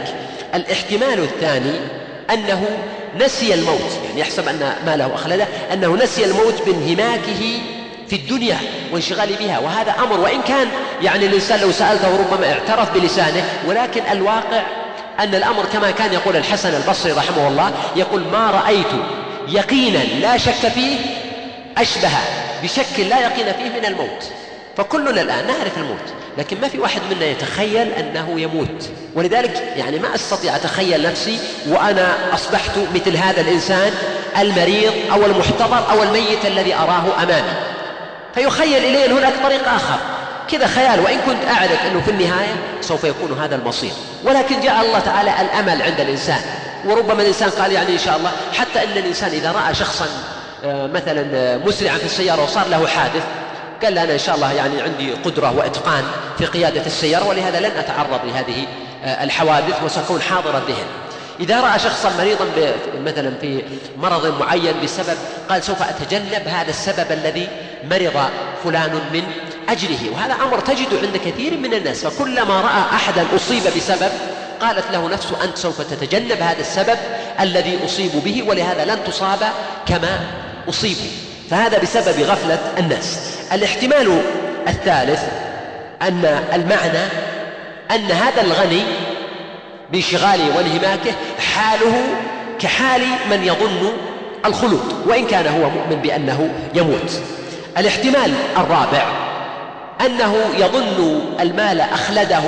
الاحتمال الثاني أنه نسي الموت، يعني يحسب أن ماله أخلده، أنه نسي الموت بانهماكه في الدنيا وانشغال بها، وهذا أمر وإن كان يعني الإنسان لو سألته ربما اعترف بلسانه، ولكن الواقع أن الأمر كما كان يقول الحسن البصري رحمه الله، يقول: ما رأيت يقينا لا شك فيه أشبه بشك لا يقين فيه من الموت. فكلنا الآن نعرف الموت، لكن ما في واحد منا يتخيل أنه يموت. ولذلك يعني ما أستطيع أتخيل نفسي وأنا أصبحت مثل هذا الإنسان المريض أو المحتضر أو الميت الذي أراه أمامي، فيخيل إلي أن هناك طريق آخر، كذا خيال، وإن كنت أعرف أنه في النهاية سوف يكون هذا المصير. ولكن جعل الله تعالى الأمل عند الإنسان، وربما الإنسان قال يعني إن شاء الله، حتى أن الإنسان إذا رأى شخصا مثلا مسرعا في السيارة وصار له حادث، قال لا أنا إن شاء الله يعني عندي قدرة وإتقان في قيادة السيارة، ولهذا لن أتعرض لهذه الحوادث وسأكون حاضر الذهن. إذا رأى شخصا مريضا مثلا في مرض معين بسبب، قال سوف أتجنب هذا السبب الذي مرض فلان من أجله. وهذا أمر تجد عند كثير من الناس، فكلما رأى أحدا أصيب بسبب قالت له نفسه أنت سوف تتجنب هذا السبب الذي أصيب به، ولهذا لن تصاب كما أصيبوا. فهذا بسبب غفلة الناس. الاحتمال الثالث أن المعنى أن هذا الغني بانشغاله وانهماكه حاله كحال من يظن الخلود وإن كان هو مؤمن بأنه يموت. الاحتمال الرابع أنه يظن المال أخلده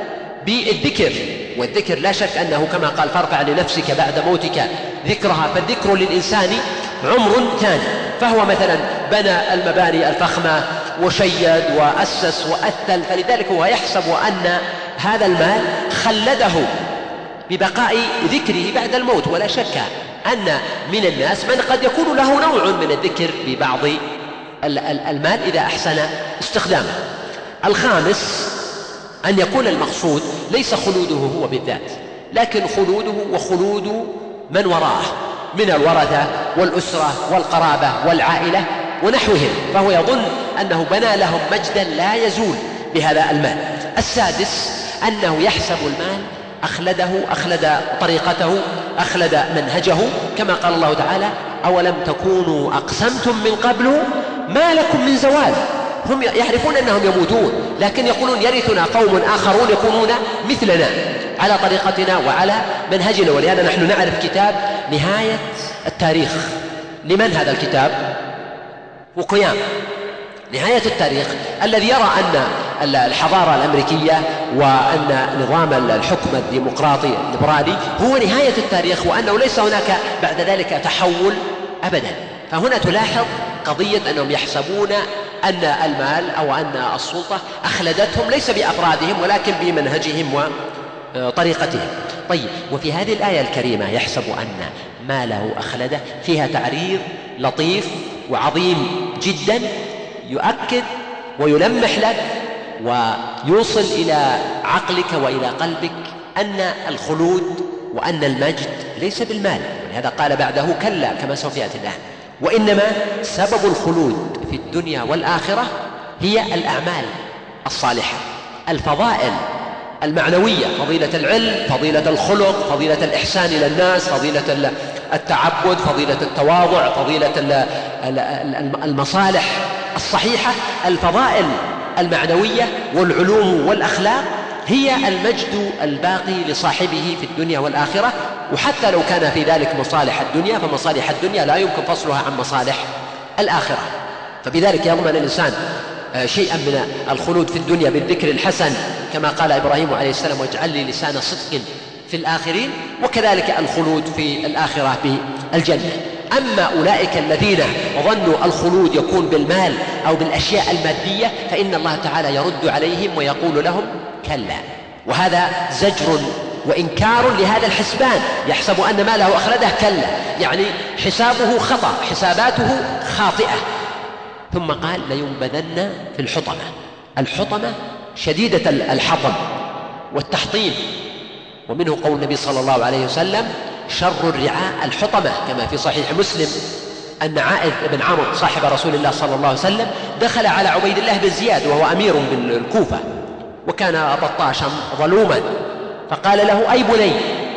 بالذكر، والذكر لا شك أنه كما قال: فارفع لنفسك بعد موتك ذكرها، فالذكر للإنسان عمر ثاني. فهو مثلا بنى المباني الفخمة وشيد وأسس وأثل، فلذلك هو يحسب أن هذا المال خلده ببقاء ذكره بعد الموت. ولا شك أن من الناس من قد يكون له نوع من الذكر ببعض المال إذا أحسن استخدامه. الخامس أن يكون المقصود ليس خلوده هو بالذات، لكن خلوده وخلود من وراءه من الورثة والأسرة والقرابة والعائلة ونحوهم، فهو يظن أنه بنى لهم مجدا لا يزول بهذا المال. السادس أنه يحسب المال أخلده، أخلد طريقته، أخلد منهجه، كما قال الله تعالى: أولم تكونوا أقسمتم من قبل ما لكم من زوال. هم يعرفون أنهم يموتون، لكن يقولون: يرثنا قوم آخرون يكونون مثلنا على طريقتنا وعلى منهجنا. ولهذا نحن نعرف كتاب نهاية التاريخ. لمن هذا الكتاب؟ فوكوياما. نهاية التاريخ الذي يرى أن الحضارة الأمريكية وأن نظام الحكم الديمقراطي الليبرالي هو نهاية التاريخ، وأنه ليس هناك بعد ذلك تحول أبدا. فهنا تلاحظ قضية أنهم يحسبون أن المال أو أن السلطة أخلدتهم ليس بأفرادهم ولكن بمنهجهم وطريقتهم. طيب، وفي هذه الآية الكريمة يحسب أن ماله أخلده فيها تعريض لطيف وعظيم جدا يؤكد ويلمح لك ويوصل إلى عقلك وإلى قلبك أن الخلود وأن المجد ليس بالمال. ولهذا قال بعده: كلا، كما سوف يأتي الآن، وإنما سبب الخلود في الدنيا والآخرة هي الأعمال الصالحة، الفضائل المعنوية، فضيلة العلم، فضيلة الخلق، فضيلة الإحسان إلى الناس، فضيلة التعبد، فضيلة التواضع، فضيلة المصالح الصحيحة. الفضائل المعنوية والعلوم والأخلاق هي المجد الباقي لصاحبه في الدنيا والآخرة. وحتى لو كان في ذلك مصالح الدنيا، فمصالح الدنيا لا يمكن فصلها عن مصالح الآخرة. فبذلك يضمن الإنسان شيئا من الخلود في الدنيا بالذكر الحسن، كما قال إبراهيم عليه السلام: واجعل لي لسان صدق في الآخرين، وكذلك الخلود في الآخرة بالجنة. أما أولئك الذين ظنوا الخلود يكون بالمال أو بالأشياء المادية، فإن الله تعالى يرد عليهم ويقول لهم: كلا. وهذا زجر وإنكار لهذا الحسبان، يحسب أن ماله أخلده، كلا، يعني حسابه خطأ، حساباته خاطئة. ثم قال: لينبذن في الحطمة. الحطمة شديدة الحطم والتحطيم، ومنه قول النبي صلى الله عليه وسلم: شر الرعاء الحطمة، كما في صحيح مسلم أن عائذ بن عمرو صاحب رسول الله صلى الله عليه وسلم دخل على عبيد الله بن زياد وهو أمير بالكوفة، وكان بطاشا ظلوما، فقال له: أي بني،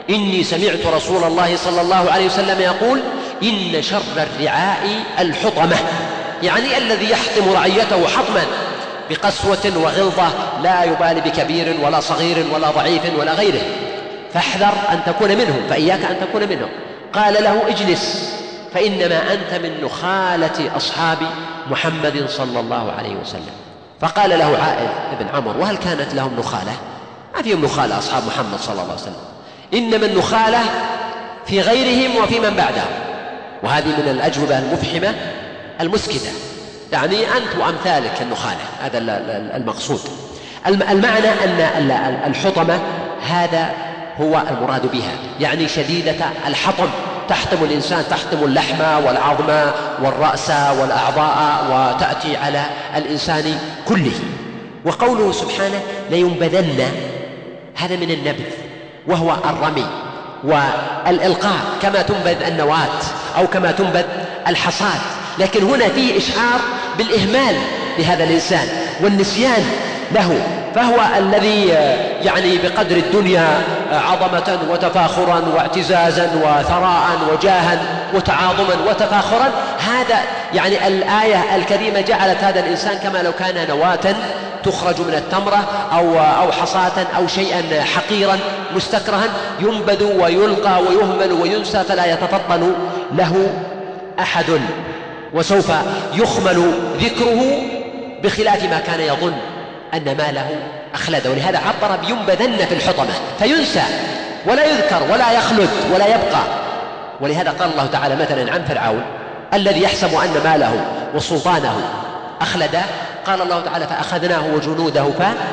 إني سمعت رسول الله صلى الله عليه وسلم يقول إن شر الرعاء الحطمة، يعني الذي يحطم رعيته حطما بقسوة وغلظة لا يبالي بكبير ولا صغير ولا ضعيف ولا غيره، فاحذر أن تكون منهم، فإياك أن تكون منهم. قال له اجلس فإنما أنت من نخالة أصحاب محمد صلى الله عليه وسلم. فقال له عائذ بن عمرو وهل كانت لهم نخالة؟ ما فيهم نخالة أصحاب محمد صلى الله عليه وسلم، إنما النخالة في غيرهم وفي من بعدهم. وهذه من الأجوبة المفحمة المسكتة، يعني أنت وأمثالك النخالة، هذا المقصود. المعنى أن الحطمة هذا هو المراد بها، يعني شديدة الحطم، تحطم الإنسان، تحطم اللحم والعظم والرأس والأعضاء وتأتي على الإنسان كله. وقوله سبحانه لينبذن، هذا من النبذ وهو الرمي والإلقاء، كما تنبذ النواة أو كما تنبذ الحصاد، لكن هنا فيه إشعار بالإهمال لهذا الإنسان والنسيان له، فهو الذي يعني بقدر الدنيا عظمة وتفاخرا واعتزازا وثراء وجاها وتعاظما وتفاخرا، هذا يعني الآية الكريمة جعلت هذا الإنسان كما لو كان نواة تخرج من التمرة أو, أو حصاة أو شيئا حقيرا مستكرها ينبذ ويلقى ويهمل وينسى فلا يتفطن له أحد، وسوف يخمل ذكره بخلاف ما كان يظن أن ماله أخلده. ولهذا عبر بينبذن في الحطمة، فينسى ولا يذكر ولا يخلد ولا يبقى. ولهذا قال الله تعالى مثلا عن فرعون الذي يحسب أن ماله وسلطانه أخلده، قال الله تعالى فأخذناه وجنوده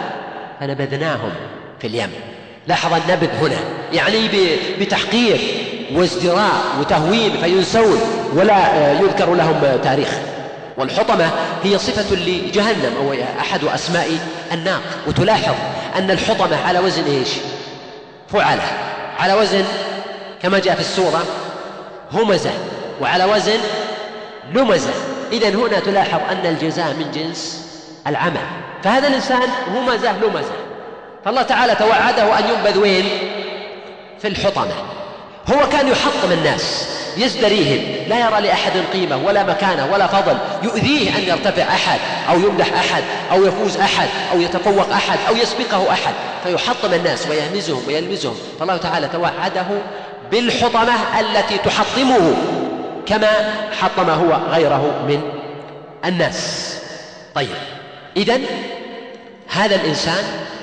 فنبذناهم في اليم. لاحظ النبذ هنا يعني بتحقير وازدراء وتهوين، فينسون ولا يذكر لهم تاريخ. والحطمة هي صفة لجهنم أو أحد أسماء النار. وتلاحظ أن الحطمة على وزن إيش؟ فعلة، على وزن كما جاء في السورة همزة، وعلى وزن لمزة. إذن هنا تلاحظ أن الجزاء من جنس العمل، فهذا الإنسان همزة لمزة، فالله تعالى توعده أن ينبذ وين؟ في الحطمة. هو كان يحطم الناس يزدريهم، لا يرى لأحد قيمة ولا مكانة ولا فضل، يؤذيه أن يرتفع أحد أو يمدح أحد أو يفوز أحد أو يتفوق أحد أو يسبقه أحد، فيحطم الناس ويهمزهم ويلمزهم. فالله تعالى توعده بالحطمة التي تحطمه كما حطم هو غيره من الناس. طيب، إذن هذا الإنسان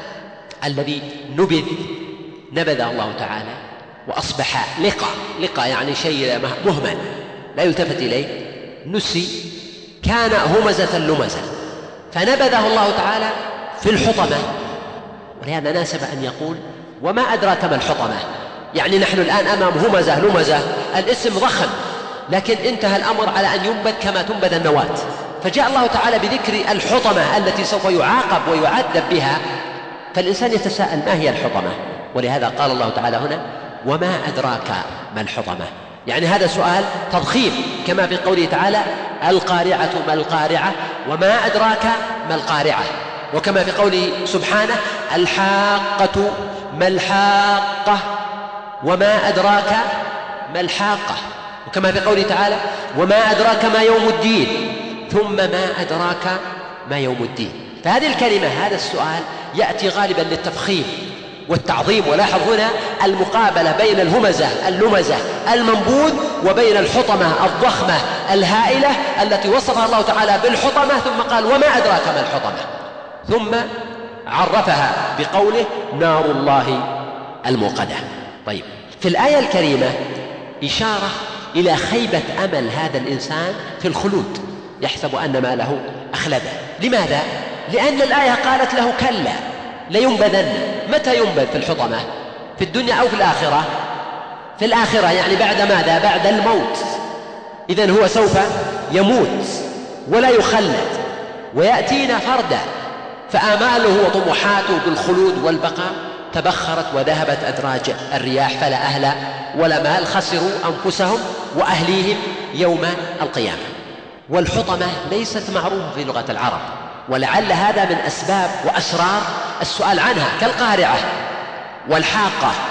الذي نبذ نبذه الله تعالى وأصبح لقى، لقى يعني شيء مهمل لا يلتفت إليه، نسي، كان همزة لمزة، فنبذه الله تعالى في الحطمة. ولهذا ناسب أن يقول وما أدراك ما الحطمة، يعني نحن الآن أمام همزة لمزة، الاسم ضخم، لكن انتهى الأمر على أن ينبذ كما تنبذ النواة، فجاء الله تعالى بذكر الحطمة التي سوف يعاقب ويعذب بها. فالإنسان يتساءل ما هي الحطمة؟ ولهذا قال الله تعالى هنا وما أدراك ما الحطمة، يعني هذا سؤال تضخيم، كما في قوله تعالى القارعة ما القارعة وما أدراك ما القارعة، وكما في قوله سبحانه الحاقة ما الحاقة وما أدراك ما الحاقة، وكما في قوله تعالى وما أدراك ما يوم الدين ثم ما أدراك ما يوم الدين. فهذه الكلمة، هذا السؤال يأتي غالبا للتفخيم والتعظيم. ولاحظ هنا المقابلة بين الهمزة اللمزة المنبوذ وبين الحطمة الضخمة الهائلة التي وصفها الله تعالى بالحطمة، ثم قال وما أدراك ما الحطمة، ثم عرفها بقوله نار الله الموقدة. طيب، في الآية الكريمة إشارة إلى خيبة أمل هذا الإنسان في الخلود، يحسب أن ماله أخلده. لماذا؟ لأن الآية قالت له كلا لينبذن. متى ينبذ في الحطمة؟ في الدنيا أو في الآخرة؟ في الآخرة، يعني بعد ماذا؟ بعد الموت. إذن هو سوف يموت ولا يخلد ويأتينا فردا، فآماله وطموحاته بالخلود والبقاء تبخرت وذهبت أدراج الرياح، فلا أهل ولا مال، خسروا أنفسهم وأهليهم يوم القيامة. والحطمة ليست معروفة في لغة العرب، ولعل هذا من أسباب وأسرار السؤال عنها، كالقارعة والحاقة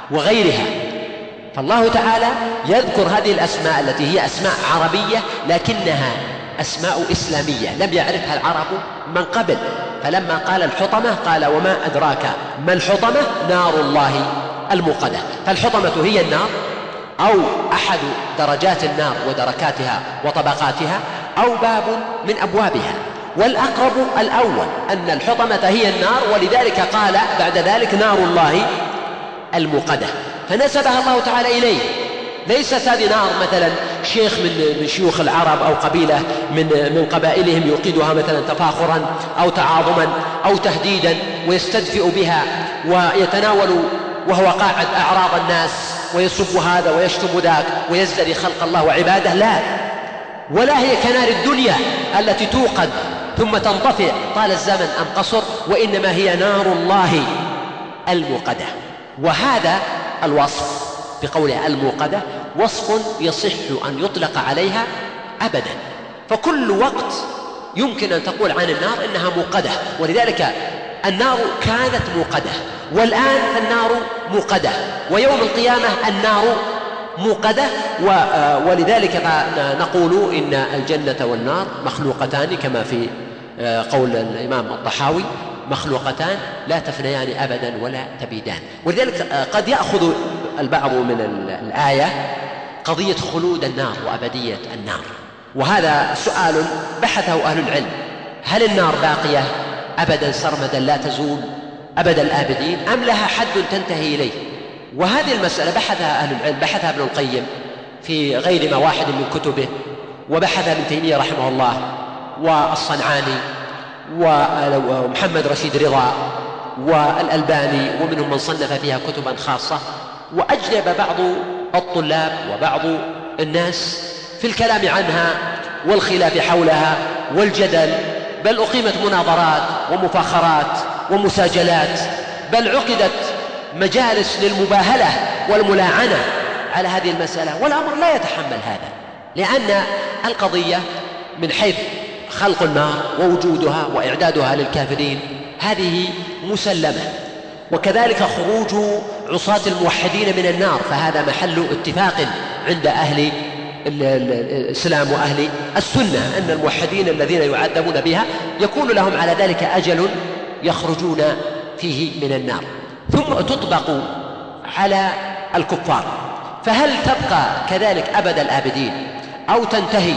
وغيرها. فالله تعالى يذكر هذه الأسماء التي هي أسماء عربية لكنها أسماء إسلامية لم يعرفها العرب من قبل. فلما قال الحطمة قال وما أدراك ما الحطمة نار الله الموقدة. فالحطمة هي النار أو أحد درجات النار ودركاتها وطبقاتها أو باب من أبوابها، والأقرب الأول أن الحطمة هي النار، ولذلك قال بعد ذلك نار الله الموقدة، فنسبها الله تعالى إليه. ليست هذه نار مثلا شيخ من من شيوخ العرب أو قبيلة من من قبائلهم يوقدها مثلا تفاخرا أو تعاظما أو تهديدا ويستدفئ بها ويتناول وهو قاعد أعراض الناس ويسب هذا ويشتم ذاك ويزدري خلق الله وعباده، لا. ولا هي كنار الدنيا التي توقد ثم تنطفئ طال الزمن أم قصر، وإنما هي نار الله الموقدة. وهذا الوصف بقولها الموقدة وصف يصح أن يطلق عليها أبدا، فكل وقت يمكن أن تقول عن النار إنها موقدة. ولذلك النار كانت موقدة، والآن النار موقدة، ويوم القيامة النار موقدة. ولذلك نقول إن الجنة والنار مخلوقتان كما في قول الإمام الطحاوي مخلوقتان لا تفنيان أبدا ولا تبيدان. ولذلك قد يأخذ البعض من الآية قضية خلود النار وأبدية النار، وهذا سؤال بحثه أهل العلم: هل النار باقية أبدا سرمدا لا تزول أبد الآبدين أم لها حد تنتهي إليه؟ وهذه المسألة بحثها أهل العلم، بحثها ابن القيم في غير ما واحد من كتبه، وبحثها ابن تيمية رحمه الله والصنعاني ومحمد رشيد رضا والألباني، ومنهم من صنف فيها كتبا خاصة. وأجلب بعض الطلاب وبعض الناس في الكلام عنها والخلاف حولها والجدل، بل أقيمت مناظرات ومفاخرات ومساجلات، بل عقدت مجالس للمباهلة والملاعنة على هذه المسألة، والأمر لا يتحمل هذا، لأن القضية من حيث خلق النار ووجودها وإعدادها للكافرين هذه مسلمة، وكذلك خروج عصاة الموحدين من النار فهذا محل اتفاق عند أهل الإسلام وأهل السنة، أن الموحدين الذين يعذبون بها يكون لهم على ذلك أجل يخرجون فيه من النار، ثم تطبق على الكفار. فهل تبقى كذلك أبد الآبدين أو تنتهي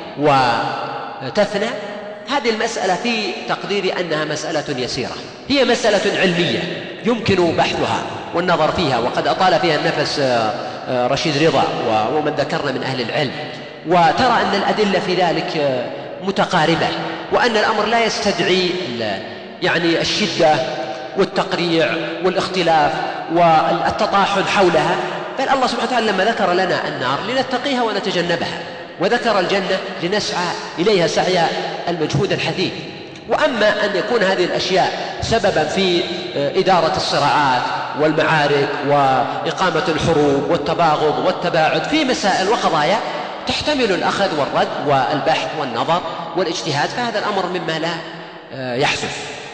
وتفنى؟ هذه المسألة في تقدير أنها مسألة يسيرة، هي مسألة علمية يمكن بحثها والنظر فيها، وقد أطال فيها النفس رشيد رضا ومن ذكرنا من أهل العلم، وترى أن الأدلة في ذلك متقاربة، وأن الأمر لا يستدعي يعني الشدة والتقريع والاختلاف والتطاحن حولها، بل الله سبحانه وتعالى لما ذكر لنا النار لنتقيها ونتجنبها، وذكر الجنة لنسعى إليها سعي المجهود الحثيث. وأما أن يكون هذه الأشياء سببا في إدارة الصراعات والمعارك وإقامة الحروب والتباغض والتباعد في مسائل وقضايا تحتمل الأخذ والرد والبحث والنظر والاجتهاد، فهذا الأمر مما لا يحدث.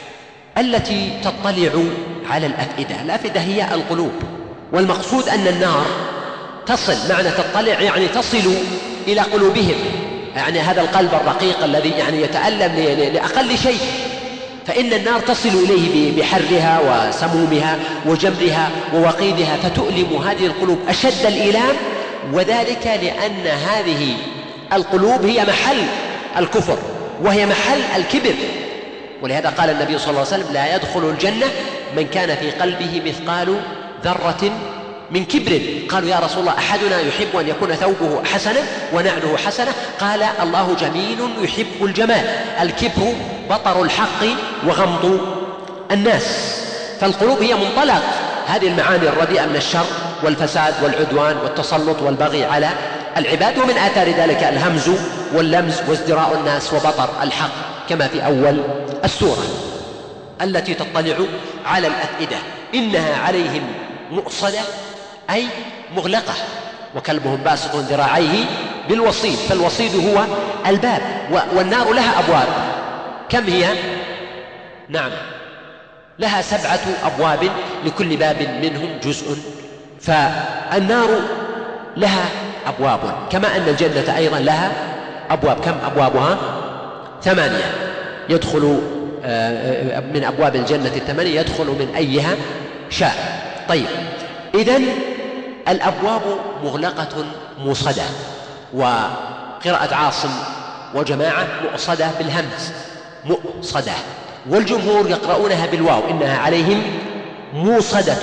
التي تطلع على الأفئدة، الأفئدة هي القلوب، والمقصود أن النار تصل، معنى تطلع يعني تصل إلى قلوبهم، يعني هذا القلب الرقيق الذي يعني يتألم لأقل شيء، فإن النار تصل إليه بحرها وسمومها وجمرها ووقيدها، فتؤلم هذه القلوب أشد الإيلام، وذلك لأن هذه القلوب هي محل الكفر وهي محل الكبر. ولهذا قال النبي صلى الله عليه وسلم: لا يدخل الجنة من كان في قلبه مثقال ذرة من كبر. قالوا: يا رسول الله، أحدنا يحب أن يكون ثوبه حسنا ونعله حسنة؟ قال: الله جميل يحب الجمال. الكبر بطر الحق وغمض الناس. فالقلوب هي منطلق هذه المعاني الرديئة من الشر والفساد والعدوان والتسلط والبغي على العباد، ومن آثار ذلك الهمز واللمز وازدراء الناس وبطر الحق كما في أول السورة. التي تطلع على الأفئدة إنها عليهم مؤصدة أي مغلقة، وكلبهم باسط ذراعيه بالوصيد، فالوصيد هو الباب، والنار لها أبواب. كم هي؟ نعم، لها سبعة أبواب، لكل باب منهم جزء فالنار لها أبواب كما أن الجنة أيضا لها أبواب. كم أبوابها؟ ثمانية. يدخل من أبواب الجنة الثمانية يدخل من أيها شاء. طيب، إذن الأبواب مغلقة موصدة، وقراءة عاصم وجماعة مؤصدة بالهمز مؤصدة، والجمهور يقرؤونها بالواو إنها عليهم موصدة،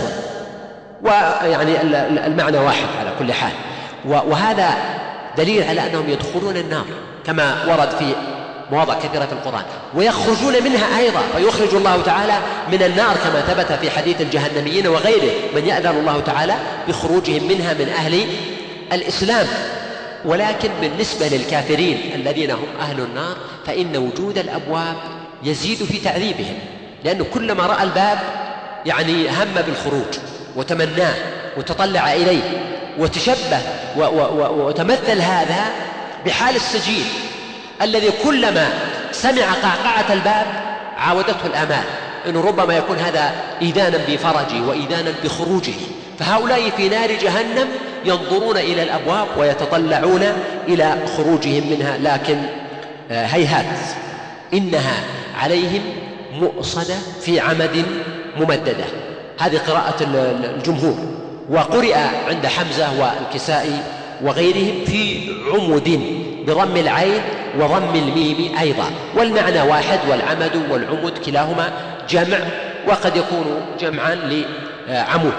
ويعني المعنى واحد على كل حال. وهذا دليل على أنهم يدخلون النار كما ورد في مواضع كثيرة في القرآن، ويخرجون منها أيضا، فيخرج الله تعالى من النار كما ثبت في حديث الجهنميين وغيره من يأذن الله تعالى بخروجهم منها من أهل الإسلام. ولكن بالنسبة للكافرين الذين هم أهل النار فإن وجود الأبواب يزيد في تعذيبهم، لأنه كلما رأى الباب يعني هم بالخروج وتمناه وتطلع إليه وتشبه وتمثل هذا بحال السجين الذي كلما سمع قعقعة الباب عاودته الآمال، إنه ربما يكون هذا إيذانا بفرجه وإيذانا بخروجه. فهؤلاء في نار جهنم ينظرون إلى الأبواب ويتطلعون إلى خروجهم منها، لكن هيهات إنها عليهم مؤصدة في عمد ممددة. هذه قراءة الجمهور، وقرئ عند حمزة والكسائي وغيرهم في عمد بضم العين وضم الميم أيضا، والمعنى واحد، والعمد والعمد كلاهما جمع، وقد يكون جمعا لعمود.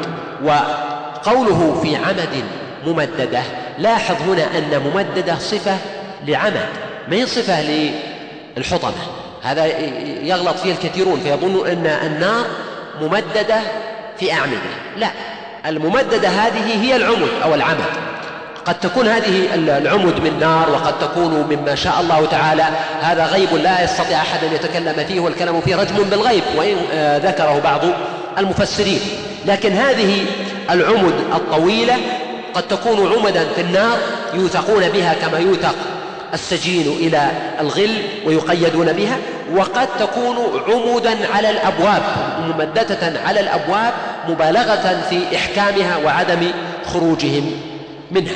وقوله في عمد ممددة، لاحظ هنا أن ممددة صفة لعمد، ما هي صفة للحطمة. هذا يغلط فيه الكثيرون فيظنوا أن النار ممددة في أعمدة، لا، الممددة هذه هي العمد أو العمد. قد تكون هذه العمد من نار، وقد تكون مما شاء الله تعالى، هذا غيب لا يستطيع أحد أن يتكلم فيه، والكلام فيه رجم بالغيب وإن ذكره بعض المفسرين. لكن هذه العمد الطويلة قد تكون عمدا في النار يوثقون بها كما يوثق السجين إلى الغل ويقيدون بها، وقد تكون عمودا على الأبواب ممددة على الأبواب مبالغة في إحكامها وعدم خروجهم منها.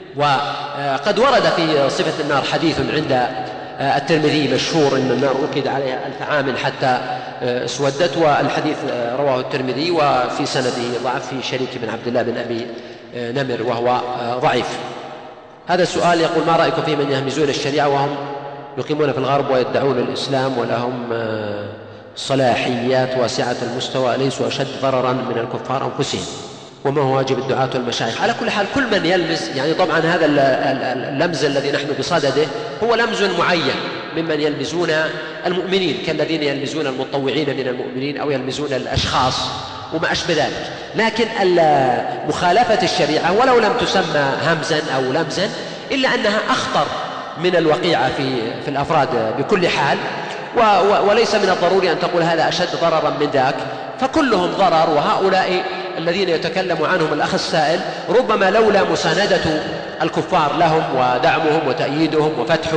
وقد ورد في صفة النار حديث عند الترمذي مشهور إن النار أوقد عليها ألف عام حتى اسودت، والحديث رواه الترمذي وفي سنده ضعف في شريك بن عبد الله بن أبي نمر وهو ضعيف. هذا السؤال يقول: ما رأيكم في من يهمزون الشريعة وهم يقيمون في الغرب ويدعون الإسلام ولهم صلاحيات واسعة المستوى، ليسوا أشد ضررا من الكفار أنفسهم؟ وما هو واجب الدعاة والمشايخ؟ على كل حال كل من يلمز، يعني طبعا هذا اللمز الذي نحن بصدده هو لمز معين ممن يلمزون المؤمنين، كالذين يلمزون المتطوعين من المؤمنين أو يلمزون الأشخاص وما أشبه ذلك. لكن مخالفة الشريعة ولو لم تسمى همزا أو لمزا إلا أنها أخطر من الوقيعة في, في الأفراد بكل حال، وليس من الضروري أن تقول هذا أشد ضررا من ذاك، فكلهم ضرر. وهؤلاء الذين يتكلم عنهم الأخ السائل ربما لولا مساندة الكفار لهم ودعمهم وتأييدهم وفتح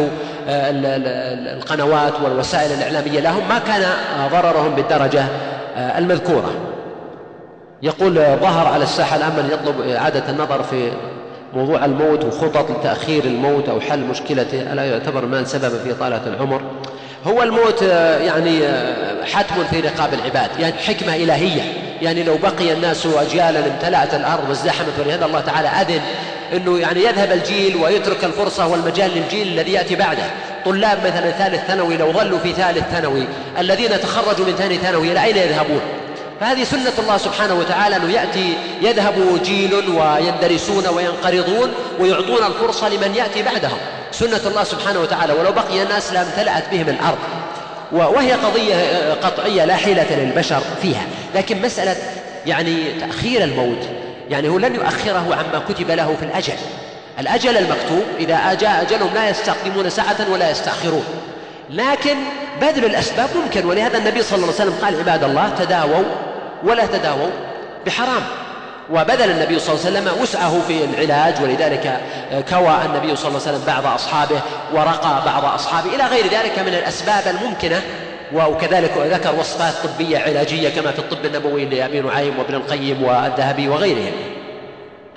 القنوات والوسائل الإعلامية لهم ما كان ضررهم بالدرجة المذكورة. يقول: ظهر على الساحة الآن من يطلب إعادة النظر في موضوع الموت وخطط لتأخير الموت أو حل مشكلته، ألا يعتبر المال سببا في طالة العمر؟ هو الموت يعني حتم في رقاب العباد، يعني حكمة إلهية، يعني لو بقي الناس أجيالا امتلأت الأرض وازدحمت، ولهذا الله تعالى أذن أنه يعني يذهب الجيل ويترك الفرصة والمجال للجيل الذي يأتي بعده. طلاب مثلا ثالث ثانوي لو ظلوا في ثالث ثانوي، الذين تخرجوا من ثاني ثانوي إلى أين يذهبون؟ فهذه سنة الله سبحانه وتعالى، أنه يأتي يذهب جيل ويندرسون وينقرضون ويعطون الفرصة لمن يأتي بعدهم، سنة الله سبحانه وتعالى. ولو بقي الناس لامتلأت بهم الأرض، وهي قضية قطعية لا حيلة للبشر فيها. لكن مسألة يعني تأخير الموت، يعني هو لن يؤخره عما كتب له في الأجل. الأجل المكتوب إذا جاء أجلهم لا يستقدمون ساعة ولا يستأخرون، لكن بذل الأسباب ممكن. ولهذا النبي صلى الله عليه وسلم قال: عباد الله تداووا ولا تداووا بحرام. وبذل النبي صلى الله عليه وسلم وسعه في العلاج، ولذلك كوى النبي صلى الله عليه وسلم بعض أصحابه ورقى بعض أصحابه إلى غير ذلك من الأسباب الممكنة. وكذلك ذكر وصفات طبية علاجية كما في الطب النبوي لأبي نعيم وابن القيم والذهبي وغيرهم.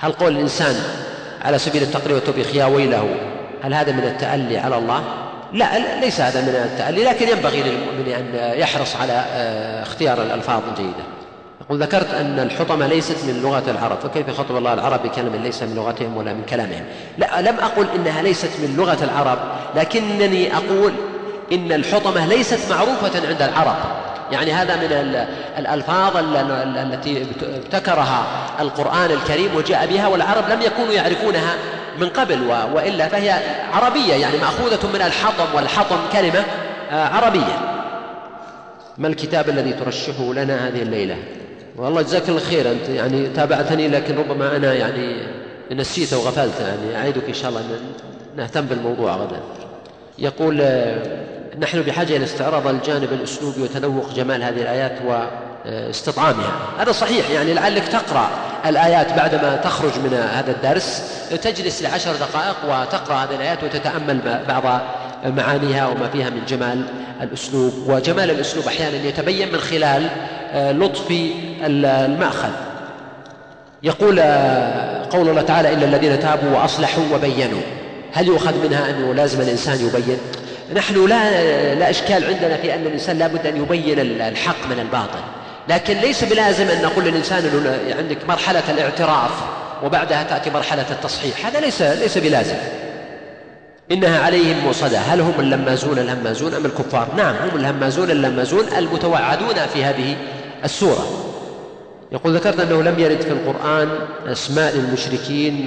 هل قول الإنسان على سبيل التقرير وتوبيخ يا ويله هل هذا من التألي على الله؟ لا، ليس هذا من التألي، لكن ينبغي للمؤمن أن يحرص على اختيار الألفاظ الجيدة. يقول ذكرت أن الحطمة ليست من لغة العرب، فكيف خطب الله العرب بكلمة ليس من لغتهم ولا من كلامهم؟ لا، لم أقل إنها ليست من لغة العرب، لكنني أقول إن الحطمة ليست معروفة عند العرب. يعني هذا من الألفاظ التي ابتكرها القرآن الكريم وجاء بها، والعرب لم يكونوا يعرفونها من قبل، وإلا فهي عربية، يعني مأخوذة من الحطم، والحطم كلمة عربية. ما الكتاب الذي ترشحه لنا هذه الليلة؟ والله جزاك الله خير، أنت يعني تابعتني، لكن ربما أنا يعني نسيت وغفلت، يعني أعيدك إن شاء الله أن نهتم بالموضوع غدا. يقول نحن بحاجة إلى استعراض الجانب الأسلوبي وتذوق جمال هذه الآيات واستطعامها. هذا صحيح، يعني لعلك تقرأ الآيات بعدما تخرج من هذا الدرس، تجلس لعشر دقائق وتقرأ هذه الآيات وتتأمل بعض معانيها وما فيها من جمال الأسلوب. وجمال الأسلوب أحيانا يتبين من خلال لطف المأخذ. يقول قول الله تعالى إلا الذين تابوا وأصلحوا وبينوا، هل يؤخذ منها أنه لازم الإنسان يبين؟ نحن لا, لا إشكال عندنا في أن الإنسان لابد أن يبين الحق من الباطل، لكن ليس بلازم أن نقول للإنسان أنه عندك مرحلة الاعتراف وبعدها تأتي مرحلة التصحيح، هذا ليس, ليس بلازم. إنها عليهم موصدة، هل هم اللمازون الهمازون أم الكفار؟ نعم، هم الهمازون اللمازون المتوعدون في هذه السورة. يقول ذكرت أنه لم يرد في القرآن أسماء للمشركين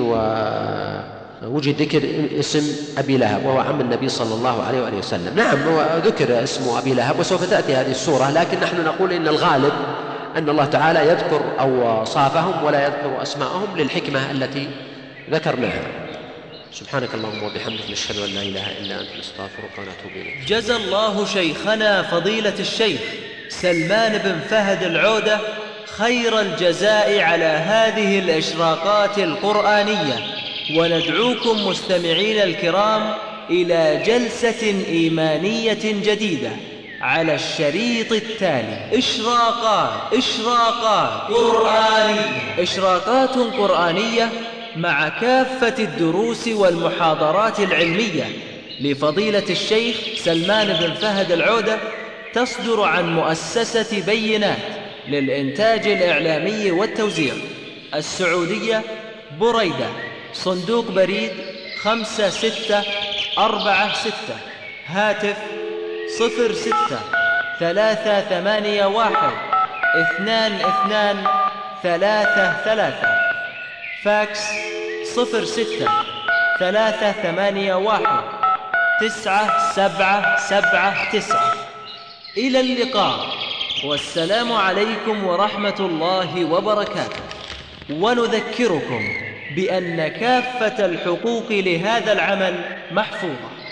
ووجد ذكر اسم أبي لهب وهو عم النبي صلى الله عليه وآله وسلم. نعم، ذكر اسم أبي لهب وسوف تأتي هذه السورة، لكن نحن نقول إن الغالب أن الله تعالى يذكر أوصافهم ولا يذكر أسماءهم للحكمة التي ذكرناها. سبحانك اللهم وبحمدك، نشهد أن لا إله إلا أنت، نستغفرك ونتوب إليك. جزى الله شيخنا فضيلة الشيخ سلمان بن فهد العودة خير الجزاء على هذه الإشراقات القرآنية، وندعوكم مستمعين الكرام إلى جلسة إيمانية جديدة على الشريط التالي. إشراقات إشراقات قرآنية إشراقات قرآنية مع كافة الدروس والمحاضرات العلمية لفضيلة الشيخ سلمان بن فهد العودة، تصدر عن مؤسسة بينات للإنتاج الإعلامي والتوزيع، السعودية، بريدة، صندوق بريد خمسة ستة أربعة ستة، هاتف صفر ستة ثلاثة ثمانية واحد اثنان اثنان ثلاثة ثلاثة، فاكس صفر ستة ثلاثة ثمانية واحد تسعة سبعة سبعة تسعة. إلى اللقاء، والسلام عليكم ورحمة الله وبركاته. ونذكركم بأن كافة الحقوق لهذا العمل محفوظة.